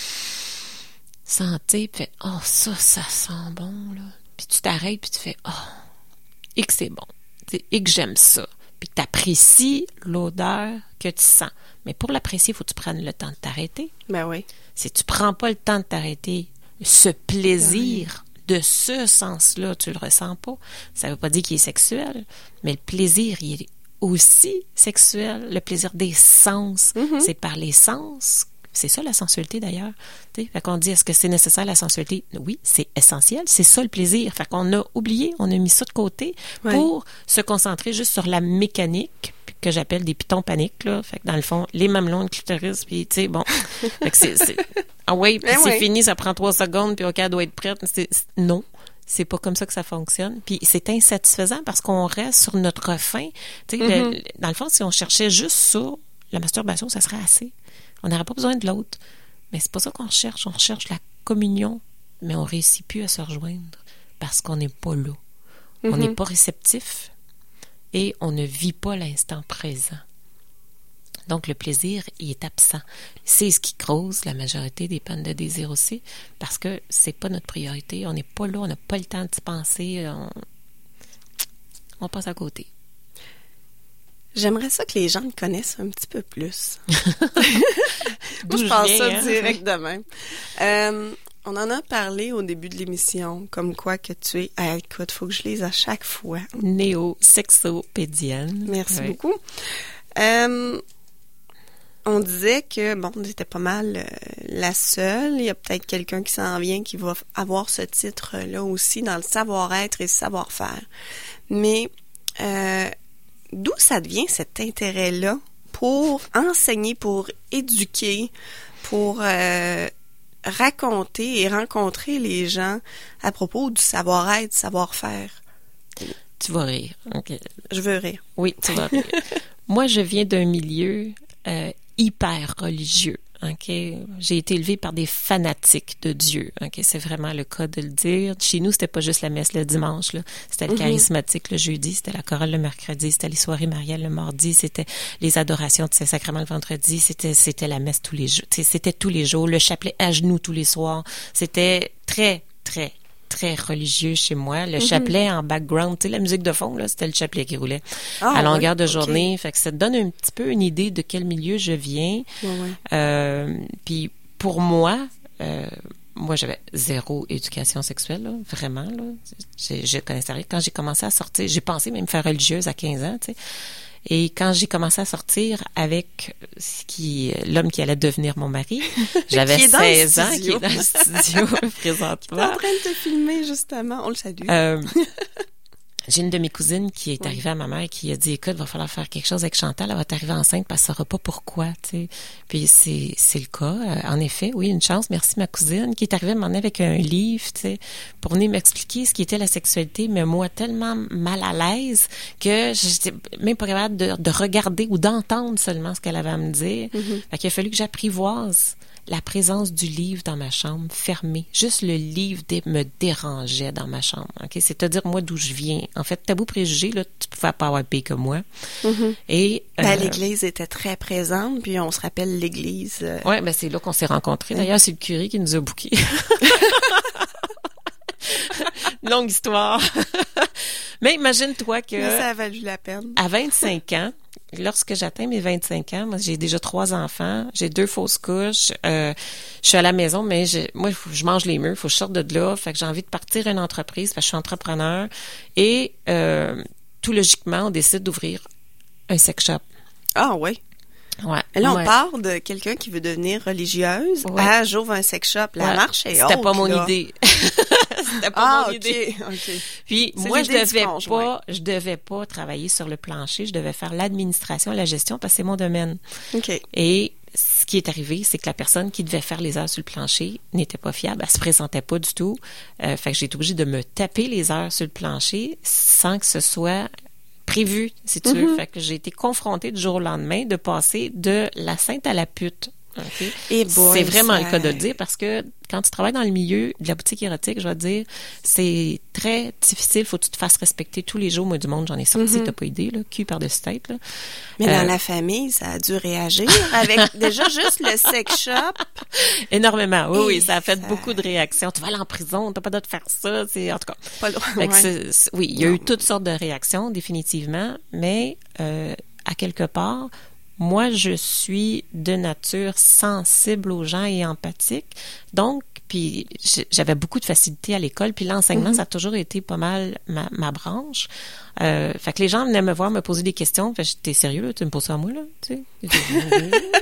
sentir, puis ça sent bon, là. Puis tu t'arrêtes, puis tu fais et que c'est bon, et que j'aime ça, puis que tu apprécies l'odeur que tu sens. Mais pour l'apprécier, il faut que tu prennes le temps de t'arrêter. Ben oui. Si tu prends pas le temps de t'arrêter, ce plaisir de ce sens-là, tu le ressens pas. Ça veut pas dire qu'il est sexuel, mais le plaisir, il est aussi sexuel. Le plaisir des sens, c'est par les sens. C'est ça la sensualité d'ailleurs. Fait qu'on dit, est-ce que c'est nécessaire la sensualité? Oui, c'est essentiel. C'est ça le plaisir. Fait qu'on a oublié, on a mis ça de côté pour se concentrer juste sur la mécanique que j'appelle des pitons paniques, là. Fait que dans le fond, les mamelons, le clitoris, puis tu sais, bon. Fait que c'est... Ah oui, puis c'est fini, ça prend 3 secondes, puis OK, elle doit être prête. Non. c'est pas comme ça que ça fonctionne. Puis c'est insatisfaisant parce qu'on reste sur notre faim. Tu sais, dans le fond, si on cherchait juste ça, la masturbation, ça serait assez. On n'aurait pas besoin de l'autre. Mais c'est pas ça qu'on recherche. On recherche la communion, mais on réussit plus à se rejoindre parce qu'on n'est pas là. On n'est pas réceptif et on ne vit pas l'instant présent. Donc, le plaisir, il est absent. C'est ce qui cause la majorité des pannes de désir aussi, parce que c'est pas notre priorité. On n'est pas là, on n'a pas le temps d'y penser. On passe à côté. J'aimerais ça que les gens me connaissent un petit peu plus. Moi, je pense ça direct de même. On en a parlé au début de l'émission, comme quoi que tu es... écoute, il faut que je lise à chaque fois. Néo-sexopédienne. Merci beaucoup. On disait que, bon, c'était pas mal la seule. Il y a peut-être quelqu'un qui s'en vient qui va avoir ce titre-là aussi dans le savoir-être et le savoir-faire. Mais d'où ça devient cet intérêt-là pour enseigner, pour éduquer, pour raconter et rencontrer les gens à propos du savoir-être, savoir-faire? Tu vas rire. Okay. Je veux rire. Oui, tu vas rire. Moi, je viens d'un milieu hyper religieux. Okay? J'ai été élevée par des fanatiques de Dieu. Okay? C'est vraiment le cas de le dire. Chez nous, c'était pas juste la messe le dimanche. Là. C'était le charismatique le jeudi, c'était la chorale le mercredi, c'était les soirées mariales le mardi, c'était les adorations de Saint-Sacrement le vendredi, c'était la messe tous les jours. C'était tous les jours, le chapelet à genoux tous les soirs. C'était très, très, très religieux chez moi. Le chapelet en background, tu sais, la musique de fond, là, c'était le chapelet qui roulait à longueur de journée. Fait que ça te donne un petit peu une idée de quel milieu je viens. Puis pour moi, j'avais zéro éducation sexuelle, là, vraiment. Là. Je connaissais rien. Quand j'ai commencé à sortir, j'ai pensé même faire religieuse à 15 ans, tu sais. Et quand j'ai commencé à sortir avec l'homme qui allait devenir mon mari, j'avais 16 ans, qui est dans le studio présentement. Il est en train de te filmer, justement. On le salue. J'ai une de mes cousines qui est arrivée à ma mère et qui a dit, écoute, il va falloir faire quelque chose avec Chantal, elle va t'arriver enceinte parce qu'elle ne saura pas pourquoi, tu sais. Puis c'est le cas, en effet, oui, une chance, merci ma cousine, qui est arrivée à m'emmener avec un livre, tu sais, pour venir m'expliquer ce qui était la sexualité, mais moi, tellement mal à l'aise que j'étais même pas capable de regarder ou d'entendre seulement ce qu'elle avait à me dire. Fait qu'il a fallu que j'apprivoise la présence du livre dans ma chambre, fermé. Juste le livre me dérangeait dans ma chambre. Okay? C'est-à-dire, moi, d'où je viens. En fait, tabou préjugé, là, tu pouvais pas avoir pire que moi. Et l'Église était très présente, puis on se rappelle l'Église. Oui, c'est là qu'on s'est rencontrés. D'ailleurs, c'est le curé qui nous a bookés. Longue histoire. Mais imagine-toi que... Mais ça a valu la peine. À 25 ans, lorsque j'atteins mes 25 ans, moi, j'ai déjà 3 enfants, j'ai 2 fausses couches, je suis à la maison, mais moi, je mange les murs, faut que je sorte de là, fait que j'ai envie de partir une entreprise, parce que je suis entrepreneur, et tout logiquement, on décide d'ouvrir un sex shop. Ah oui? Ouais. Et là, on part de quelqu'un qui veut devenir religieuse à j'ouvre un sex shop. La marche est haute. C'était pas mon idée. C'était pas mon idée. Okay. Puis moi, je devais pas travailler sur le plancher. Je devais faire l'administration, la gestion parce que c'est mon domaine. Okay. Et ce qui est arrivé, c'est que la personne qui devait faire les heures sur le plancher n'était pas fiable. Elle se présentait pas du tout. Fait que j'ai été obligée de me taper les heures sur le plancher sans que ce soit prévu, si tu veux. Fait que j'ai été confrontée du jour au lendemain de passer de la sainte à la pute. Okay? Et c'est vraiment le cas de le dire parce que quand tu travailles dans le milieu de la boutique érotique, je vais te dire, c'est très difficile. Faut que tu te fasses respecter tous les jours. Moi, du monde, j'en ai sorti, t'as pas idée, là, cul par-dessus tête. Là. Mais dans la famille, ça a dû réagir avec déjà juste le sex shop. Énormément. Oui, ça a fait beaucoup de réactions. Tu vas aller en prison, t'as pas le droit de faire ça. En tout cas. Pas le droit. Oui, il y a eu toutes sortes de réactions, définitivement, mais à quelque part, moi, je suis de nature sensible aux gens et empathique. Donc, puis j'avais beaucoup de facilité à l'école. Puis l'enseignement, ça a toujours été pas mal ma branche. Fait que les gens venaient me voir, me poser des questions. Fait que t'es sérieux, là? Tu me poses ça à moi, là? Tu sais?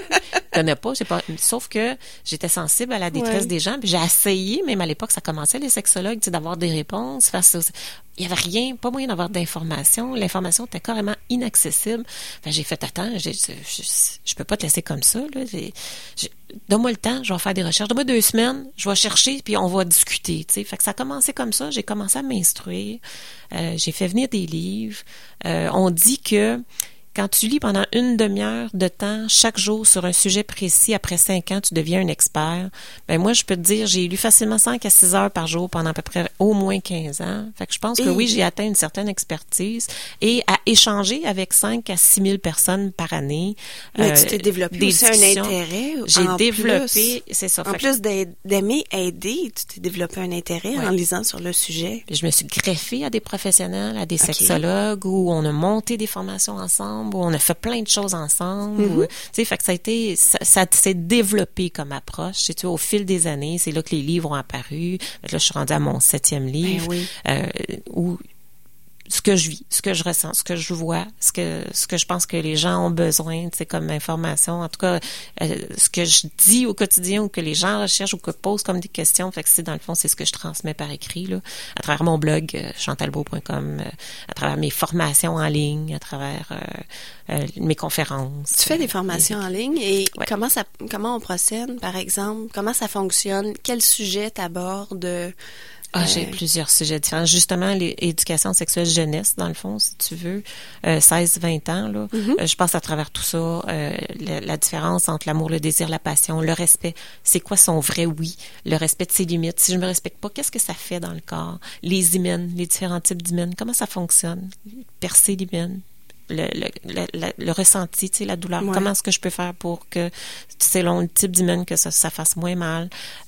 connais pas, sauf que j'étais sensible à la détresse des gens, puis j'ai essayé, même à l'époque, ça commençait, les sexologues, tu sais, d'avoir des réponses face aux... Il y avait rien, pas moyen d'avoir d'informations. L'information était carrément inaccessible. Enfin, j'ai fait, attends, je peux pas te laisser comme ça, là. Donne-moi le temps, je vais faire des recherches. Donne-moi 2 semaines, je vais chercher, puis on va discuter, tu sais. Fait que ça a commencé comme ça. J'ai commencé à m'instruire. J'ai fait venir des livres. On dit que quand tu lis pendant 1 demi-heure de temps, chaque jour, sur un sujet précis, après 5 ans, tu deviens un expert. Ben moi, je peux te dire, j'ai lu facilement 5 à 6 heures par jour pendant à peu près au moins 15 ans. Fait que je pense que oui, j'ai atteint une certaine expertise. Et à échanger avec 5 à 6 000 personnes par année. Mais tu t'es développé aussi un intérêt. J'ai développé, c'est ça. En plus d'aimer aider, tu t'es développé un intérêt en lisant sur le sujet. Je me suis greffée à des professionnels, à des sexologues, où on a monté des formations ensemble, où on a fait plein de choses ensemble. Tu sais, fait que ça s'est développé comme approche. Tu sais, au fil des années, c'est là que les livres ont apparu. Là, je suis rendue à mon 7e livre, où ce que je vis, ce que je ressens, ce que je vois, ce que je pense que les gens ont besoin, tu sais, comme information. En tout cas, ce que je dis au quotidien ou que les gens recherchent ou que posent comme des questions. Fait que c'est dans le fond, c'est ce que je transmets par écrit, là, à travers mon blog, chantalbeau.com, à travers mes formations en ligne, à travers mes conférences. Tu fais des formations en ligne et comment on procède, par exemple? Comment ça fonctionne? Quel sujet t'abordes? J'ai plusieurs sujets différents. Justement, l'éducation sexuelle jeunesse, dans le fond, si tu veux, 16-20 ans, là. Je passe à travers tout ça, la différence entre l'amour, le désir, la passion, le respect. C'est quoi son vrai oui? Le respect de ses limites. Si je me respecte pas, qu'est-ce que ça fait dans le corps? Les hymens, les différents types d'hymens, comment ça fonctionne? Percer l'hymen. Le ressenti, tu sais, la douleur. Ouais. Comment est-ce que je peux faire pour que, selon le type d'hymen, que ça fasse moins mal?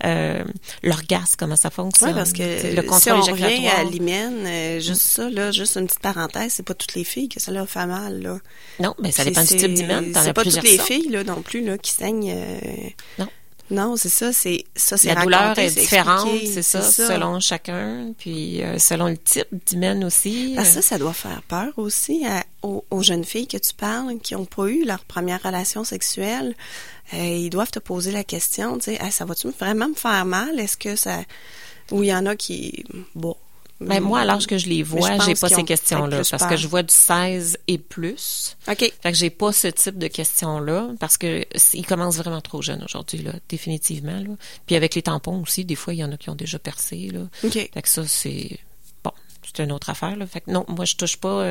L'orgasme, comment ça fonctionne? Oui, parce que le contrôle éjaculatoire. Si on revient à l'hymen, juste ça, là, juste une petite parenthèse, c'est pas toutes les filles que ça leur fait mal, là. Non, mais ça dépend du type d'hymen. C'est pas toutes les filles, là, non plus, là, qui saignent. Non. Non, c'est ça, c'est la douleur est différente, c'est ça, selon chacun, puis selon le type d'hymen aussi. Parce que ça doit faire peur aussi aux jeunes filles que tu parles, qui n'ont pas eu leur première relation sexuelle. Ils doivent te poser la question, tu sais, ça va-tu vraiment me faire mal? Est-ce que ça... Ou il y en a qui... Bon... Ben, moi, à l'âge que je les vois, j'ai pas ces questions-là, parce que je vois du 16 et plus. OK. Fait que j'ai pas ce type de questions-là, parce que ils commencent vraiment trop jeunes aujourd'hui, là, définitivement, là. Puis avec les tampons aussi, des fois, il y en a qui ont déjà percé, là. OK. Fait que ça, c'est une autre affaire, là. Fait que non, moi, je touche pas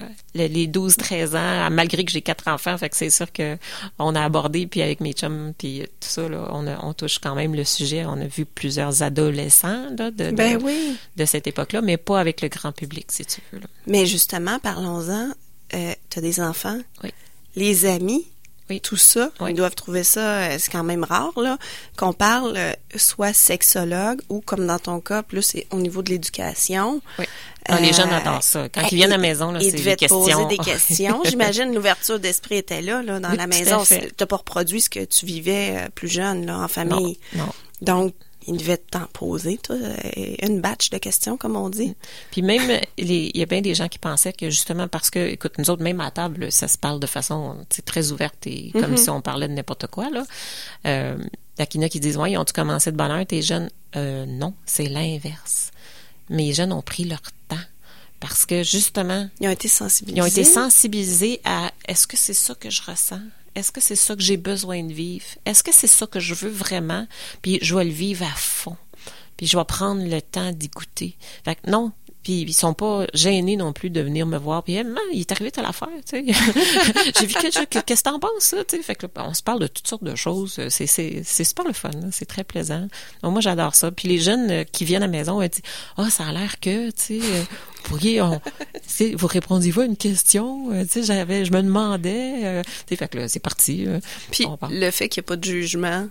les 12-13 ans, malgré que j'ai 4 enfants. Fait que c'est sûr que on a abordé, puis avec mes chums, puis tout ça, là, on touche quand même le sujet. On a vu plusieurs adolescents, là, de cette époque-là, mais pas avec le grand public, si tu veux, là. Mais justement, parlons-en. T'as des enfants. Oui. Les amis. Oui. Tout ça, ils doivent trouver ça, c'est quand même rare, là, qu'on parle soit sexologue ou, comme dans ton cas, plus au niveau de l'éducation. Oui. Les jeunes adorent ça. Quand ils viennent à la maison, là, c'est des questions. Ils poser des questions. J'imagine l'ouverture d'esprit était là dans la maison. T'as pas reproduit ce que tu vivais plus jeune, là, en famille. Non. Donc, il devait t'en poser, toi, une batch de questions, comme on dit. Puis même, il y a bien des gens qui pensaient que justement parce que, écoute, nous autres, même à table, ça se parle de façon très ouverte et comme si on parlait de n'importe quoi, là. Il y en a qui disent, ouais, ils ont-tu commencé de bonne heure, tes jeunes? Non, c'est l'inverse. Mes jeunes ont pris leur temps. Parce que, justement... Ils ont été sensibilisés. Ils ont été sensibilisés à, est-ce que c'est ça que je ressens? Est-ce que c'est ça que j'ai besoin de vivre? Est-ce que c'est ça que je veux vraiment? Puis je vais le vivre à fond. Puis je vais prendre le temps d'y goûter. Fait que non. Puis ils sont pas gênés non plus de venir me voir. Puis maman, il est arrivé telle affaire, tu sais. J'ai vu qu'est-ce que t'en penses, ça, tu sais. Fait que on se parle de toutes sortes de choses. C'est super le fun, là. C'est très plaisant. Donc moi j'adore ça. Puis les jeunes qui viennent à la maison, ils disent ça a l'air que, tu sais, vous répondiez-vous à une question, tu sais, je me demandais, tu sais, fait que là c'est parti. Puis le fait qu'il n'y a pas de jugement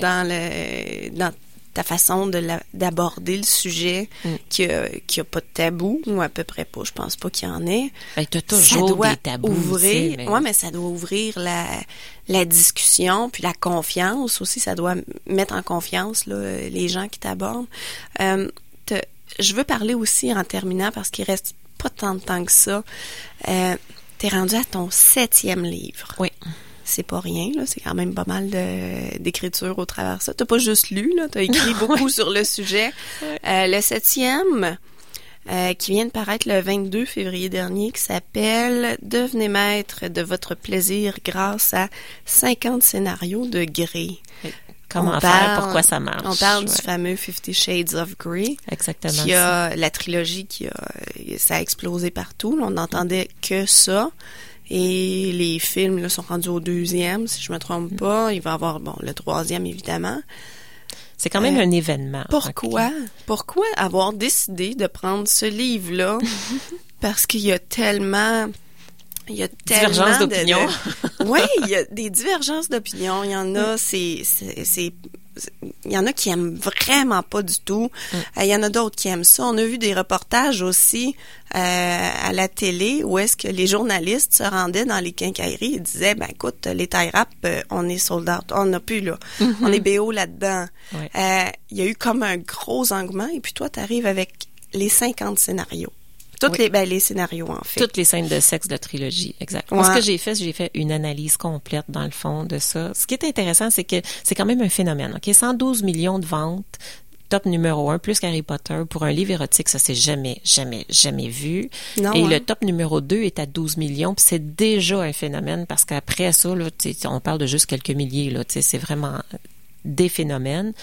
dans ta façon d'aborder le sujet, qu'il n'y a pas de tabou, ou à peu près pas, je pense pas qu'il y en ait. Ben, t'as toujours des tabous. Mais ça doit ouvrir la discussion, puis la confiance aussi, ça doit mettre en confiance là, les gens qui t'abordent. Je veux parler aussi en terminant, parce qu'il reste pas tant de temps que ça. T'es rendu à ton 7e livre. Oui. c'est pas rien, là. C'est quand même pas mal d'écriture au travers de ça. T'as pas juste lu, là. T'as écrit beaucoup sur le sujet. Le 7e, qui vient de paraître le 22 février dernier, qui s'appelle « Devenez maître de votre plaisir grâce à 50 scénarios de Grey ». Comment faire, pourquoi ça marche. On parle du fameux 50 Shades of Grey. Exactement. Qui a la trilogie ça a explosé partout. Là, on n'entendait que ça. Et les films là, sont rendus au 2e, si je me trompe pas. Il va y avoir, le 3e, évidemment. C'est quand même un événement. Pourquoi? Okay. Pourquoi avoir décidé de prendre ce livre-là? Parce qu'il y a tellement... divergences d'opinion. Oui, il y a des divergences d'opinion. Il y en a, il y en a qui aiment vraiment pas du tout. Il y en a d'autres qui aiment ça. On a vu des reportages aussi à la télé où est-ce que les journalistes se rendaient dans les quincailleries et disaient, écoute, les tie wrap, on est sold out. On n'a plus, là. On est BO là-dedans. Ouais. Il y a eu comme un gros engouement et puis toi, tu arrives avec les 50 scénarios. Les scénarios, en fait. Toutes les scènes de sexe de la trilogie, exact. Ouais. Moi, ce que j'ai fait une analyse complète, dans le fond, de ça. Ce qui est intéressant, c'est que c'est quand même un phénomène. OK? 112 millions de ventes, top numéro 1, plus qu'Harry Potter. Pour un livre érotique, ça s'est jamais vu. Non, et le top numéro 2 est à 12 millions, puis c'est déjà un phénomène, parce qu'après ça, là, on parle de juste quelques milliers, là. C'est vraiment des phénomènes.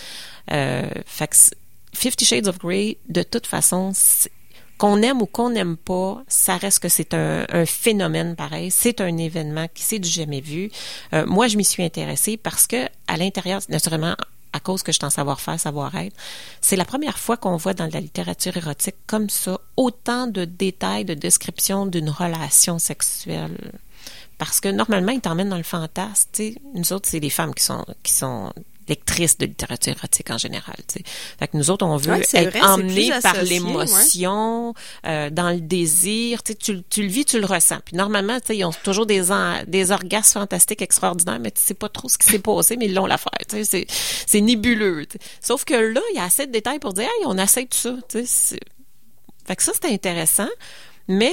Fait que 50 Shades of Grey, de toute façon, qu'on aime ou qu'on n'aime pas, ça reste que c'est un phénomène pareil. C'est un événement qui c'est du jamais vu. Moi, je m'y suis intéressée parce que à l'intérieur, naturellement, à cause que je suis en savoir-faire, savoir-être, c'est la première fois qu'on voit dans la littérature érotique comme ça autant de détails, de descriptions d'une relation sexuelle. Parce que normalement, ils t'emmènent dans le fantasme. Tu sais, nous autres, c'est les femmes qui sont lectrices de littérature érotique en général. Tu sais. Fait que nous autres, on veut être emmenés par l'émotion, dans le désir. Tu sais, tu le vis, tu le ressens. Puis normalement, tu sais, ils ont toujours des orgasmes fantastiques extraordinaires, mais tu sais pas trop ce qui s'est passé, mais ils l'ont l'affaire. Tu sais, c'est nébuleux. Tu sais. Sauf que là, il y a assez de détails pour dire, hey, on essaie tout ça. Tu sais, fait que ça, c'est intéressant, mais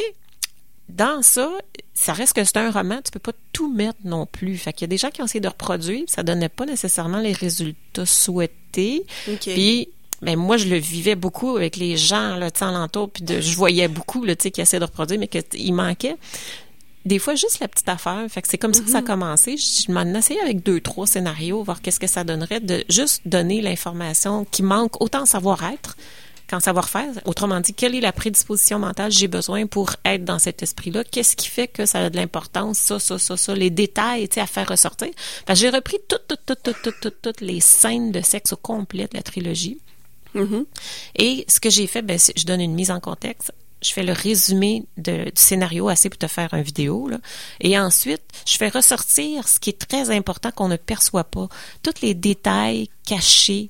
dans ça reste que c'est un roman, tu peux pas tout mettre non plus. Fait qu'il y a des gens qui ont essayé de reproduire, ça donnait pas nécessairement les résultats souhaités. Okay. Puis moi je le vivais beaucoup avec les gens là, tu sais, alentour, puis je voyais beaucoup là, tu sais, qui essayaient de reproduire, mais qu'il manquait des fois juste la petite affaire. Fait que c'est comme ça que ça a commencé. Je m'en essayais avec 2-3 scénarios, voir qu'est-ce que ça donnerait de juste donner l'information qui manque, autant en savoir-être qu'en savoir-faire. Autrement dit, quelle est la prédisposition mentale j'ai besoin pour être dans cet esprit-là? Qu'est-ce qui fait que ça a de l'importance? Ça, les détails, tu sais, à faire ressortir. Parce que j'ai repris toutes les scènes de sexe au complet de la trilogie. Et ce que j'ai fait, je donne une mise en contexte. Je fais le résumé du scénario assez pour te faire une vidéo, là. Et ensuite, je fais ressortir ce qui est très important qu'on ne perçoit pas. Tous les détails cachés,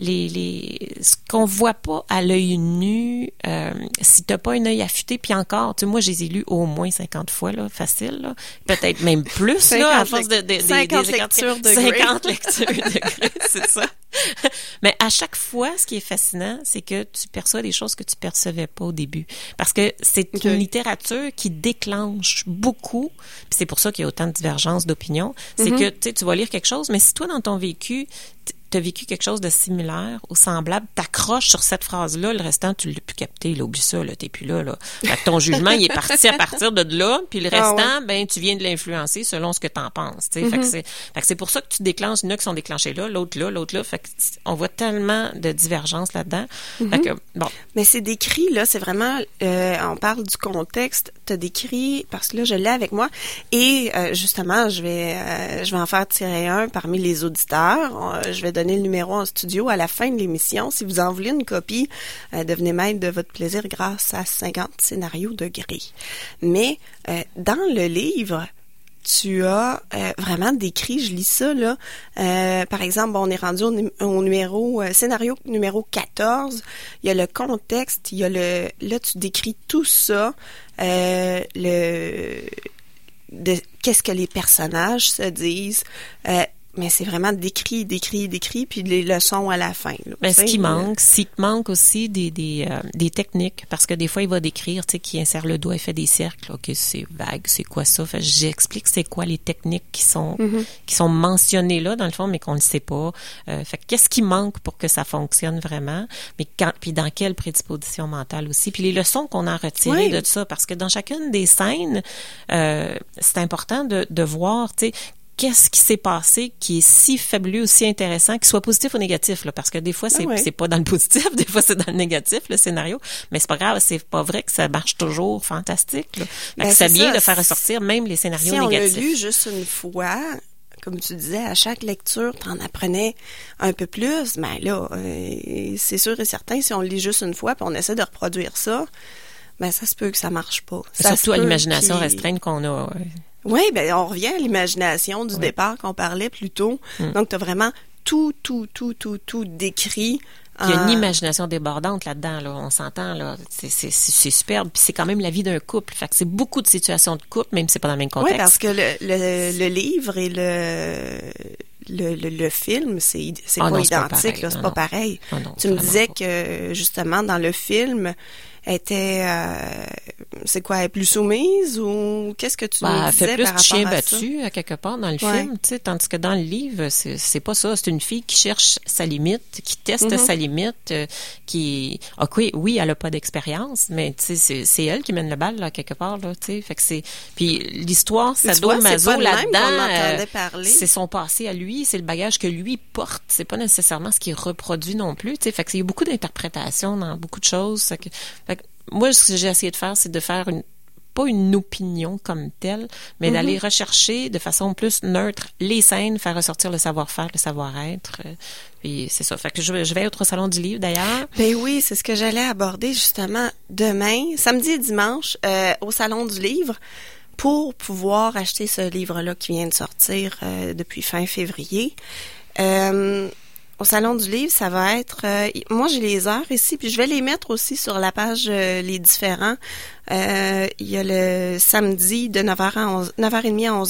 ce qu'on voit pas à l'œil nu, si t'as pas un œil affûté, puis encore, tu sais, moi, je les ai lus au moins 50 fois, là, facile, là. Peut-être même plus, là, à force de 50 lectures de Grey. 50 lectures de Grey, c'est ça. Mais à chaque fois, ce qui est fascinant, c'est que tu perçois des choses que tu percevais pas au début. Parce que c'est une littérature qui déclenche beaucoup, puis c'est pour ça qu'il y a autant de divergences d'opinion, c'est que tu vas lire quelque chose, mais si toi, dans ton vécu, tu as vécu quelque chose de similaire ou semblable, t'accroches sur cette phrase-là, le restant, tu l'as plus capté, là, oublie ça, là, t'es plus là, là. Fait que ton jugement, il est parti à partir de là, puis le restant, tu viens de l'influencer selon ce que t'en penses, tu sais. Fait que c'est pour ça que tu déclenches, il y en a qui sont déclenchés là, l'autre là, fait que on voit tellement de divergences là-dedans. Fait que, bon. Mais c'est décrit, là, c'est vraiment, on parle du contexte, t'as décrit, parce que là, je l'ai avec moi, et justement, je vais en faire tirer un parmi les auditeurs, je vais donner le numéro en studio à la fin de l'émission. Si vous en voulez une copie, devenez maître de votre plaisir grâce à 50 scénarios de Grey. Mais dans le livre, tu as vraiment décrit, je lis ça, là, par exemple, on est rendu au numéro, scénario numéro 14, il y a le contexte, il y a là, tu décris tout ça, de qu'est-ce que les personnages se disent, mais c'est vraiment décrit, puis les leçons à la fin. Là, ben, ce qui manque, c'est qu'il manque aussi des techniques, parce que des fois, il va décrire, tu sais, qu'il insère le doigt et fait des cercles. OK, c'est vague, c'est quoi ça? Fait, j'explique c'est quoi les techniques qui sont mentionnées là, dans le fond, mais qu'on ne sait pas. Fait qu'est-ce qui manque pour que ça fonctionne vraiment? Mais puis dans quelle prédisposition mentale aussi? Puis les leçons qu'on a retirées de ça, parce que dans chacune des scènes, c'est important de voir, tu sais, qu'est-ce qui s'est passé qui est si fabuleux, si intéressant, qu'il soit positif ou négatif, là, parce que des fois, c'est pas dans le positif, des fois, c'est dans le négatif, le scénario, mais c'est pas grave, c'est pas vrai que ça marche toujours fantastique, là. Ben, c'est bien de faire ressortir même les scénarios négatifs. Si on l'a lu juste une fois, comme tu disais, à chaque lecture, t'en apprenais un peu plus, ben là, c'est sûr et certain, si on le lit juste une fois, puis on essaie de reproduire ça, ben ça se peut que ça marche pas. Surtout à l'imagination restreinte qu'on a... Oui, ben on revient à l'imagination du départ qu'on parlait plus tôt. Donc, tu as vraiment tout décrit. Il y a une imagination débordante là-dedans, là. On s'entend, là. C'est superbe. Puis c'est quand même la vie d'un couple. Fait que c'est beaucoup de situations de couple, même si c'est pas dans le même contexte. Oui, parce que le livre et le film, c'est pas identique, là. C'est pas pareil. Tu me disais que, justement, dans le film, était c'est quoi, elle est plus soumise ou qu'est-ce que tu me disais? Elle fait plus par rapport chien à battu à quelque part dans le film, tu sais, tandis que dans le livre, c'est pas ça, c'est une fille qui cherche sa limite, qui teste sa limite, qui oui, elle a pas d'expérience, mais tu sais c'est elle qui mène le bal là quelque part là, tu sais, fait que c'est puis l'histoire sadomaso là-dedans, c'est son passé à lui, c'est le bagage que lui porte, c'est pas nécessairement ce qu'il reproduit non plus, tu sais, fait que il y a beaucoup d'interprétations dans beaucoup de choses, fait que moi, ce que j'ai essayé de faire, c'est de faire pas une opinion comme telle, mais d'aller rechercher de façon plus neutre les scènes, faire ressortir le savoir-faire, le savoir-être. Puis c'est ça. Fait que je vais être au Salon du Livre, d'ailleurs. Ben oui, c'est ce que j'allais aborder justement demain, samedi et dimanche, au Salon du Livre, pour pouvoir acheter ce livre-là qui vient de sortir depuis fin février. Au Salon du Livre, ça va être... moi, j'ai les heures ici, puis je vais les mettre aussi sur la page Les Différents. Il y a le samedi de 9h30 à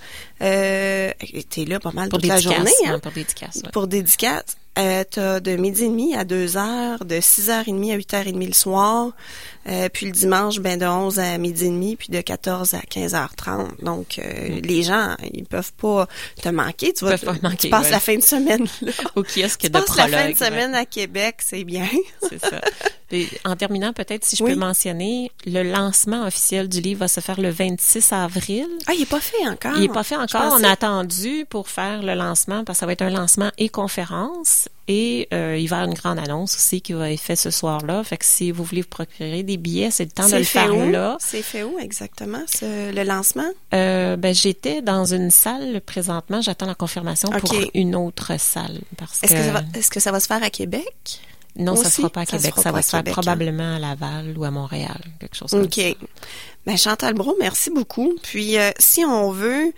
11h. T'es là pas mal toute la journée. Hein? Pour dédicace. Ouais. Pour dédicace. T'as de 12h30 à 2h, de 6h30 à 8h30 le soir, puis le dimanche, ben de 11 à 12h30, puis de 14 à 15h30. Donc, les gens, ils peuvent pas te manquer. Tu passes la fin de semaine là. Au kiosque de prologue. Tu passes la fin de semaine à Québec, c'est bien. C'est ça. Et en terminant, peut-être, si je peux mentionner, le lancement officiel du livre va se faire le 26 avril. Ah, il est pas fait encore. Il est pas fait encore. On a attendu pour faire le lancement parce que ça va être un lancement et conférence. Et il va y avoir une grande annonce aussi qui va être faite ce soir-là. Fait que si vous voulez vous procurer des billets, c'est le temps de le faire là. C'est fait où exactement, le lancement? Ben, j'étais dans une salle présentement. J'attends la confirmation pour une autre salle. Est-ce que ça va se faire à Québec? Non, ça ne sera pas à Québec. Ça va se faire probablement à Laval ou à Montréal, quelque chose comme ça. OK. Ben, Chantal Brault, merci beaucoup. Puis, si on veut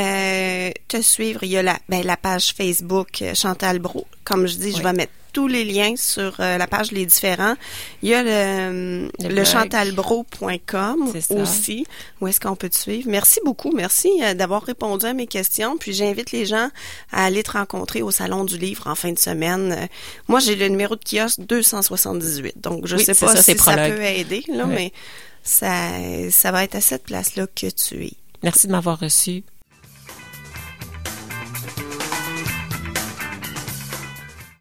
te suivre, il y a la page Facebook Chantal Brault. Comme je dis, je vais mettre tous les liens sur la page Les Différents. Il y a le chantalbrault.com aussi, où est-ce qu'on peut te suivre. Merci beaucoup. Merci d'avoir répondu à mes questions. Puis j'invite les gens à aller te rencontrer au Salon du Livre en fin de semaine. Moi, j'ai le numéro de kiosque 278. Donc, je sais pas si ça peut aider, là, mais ça va être à cette place-là que tu es. Merci de m'avoir reçu.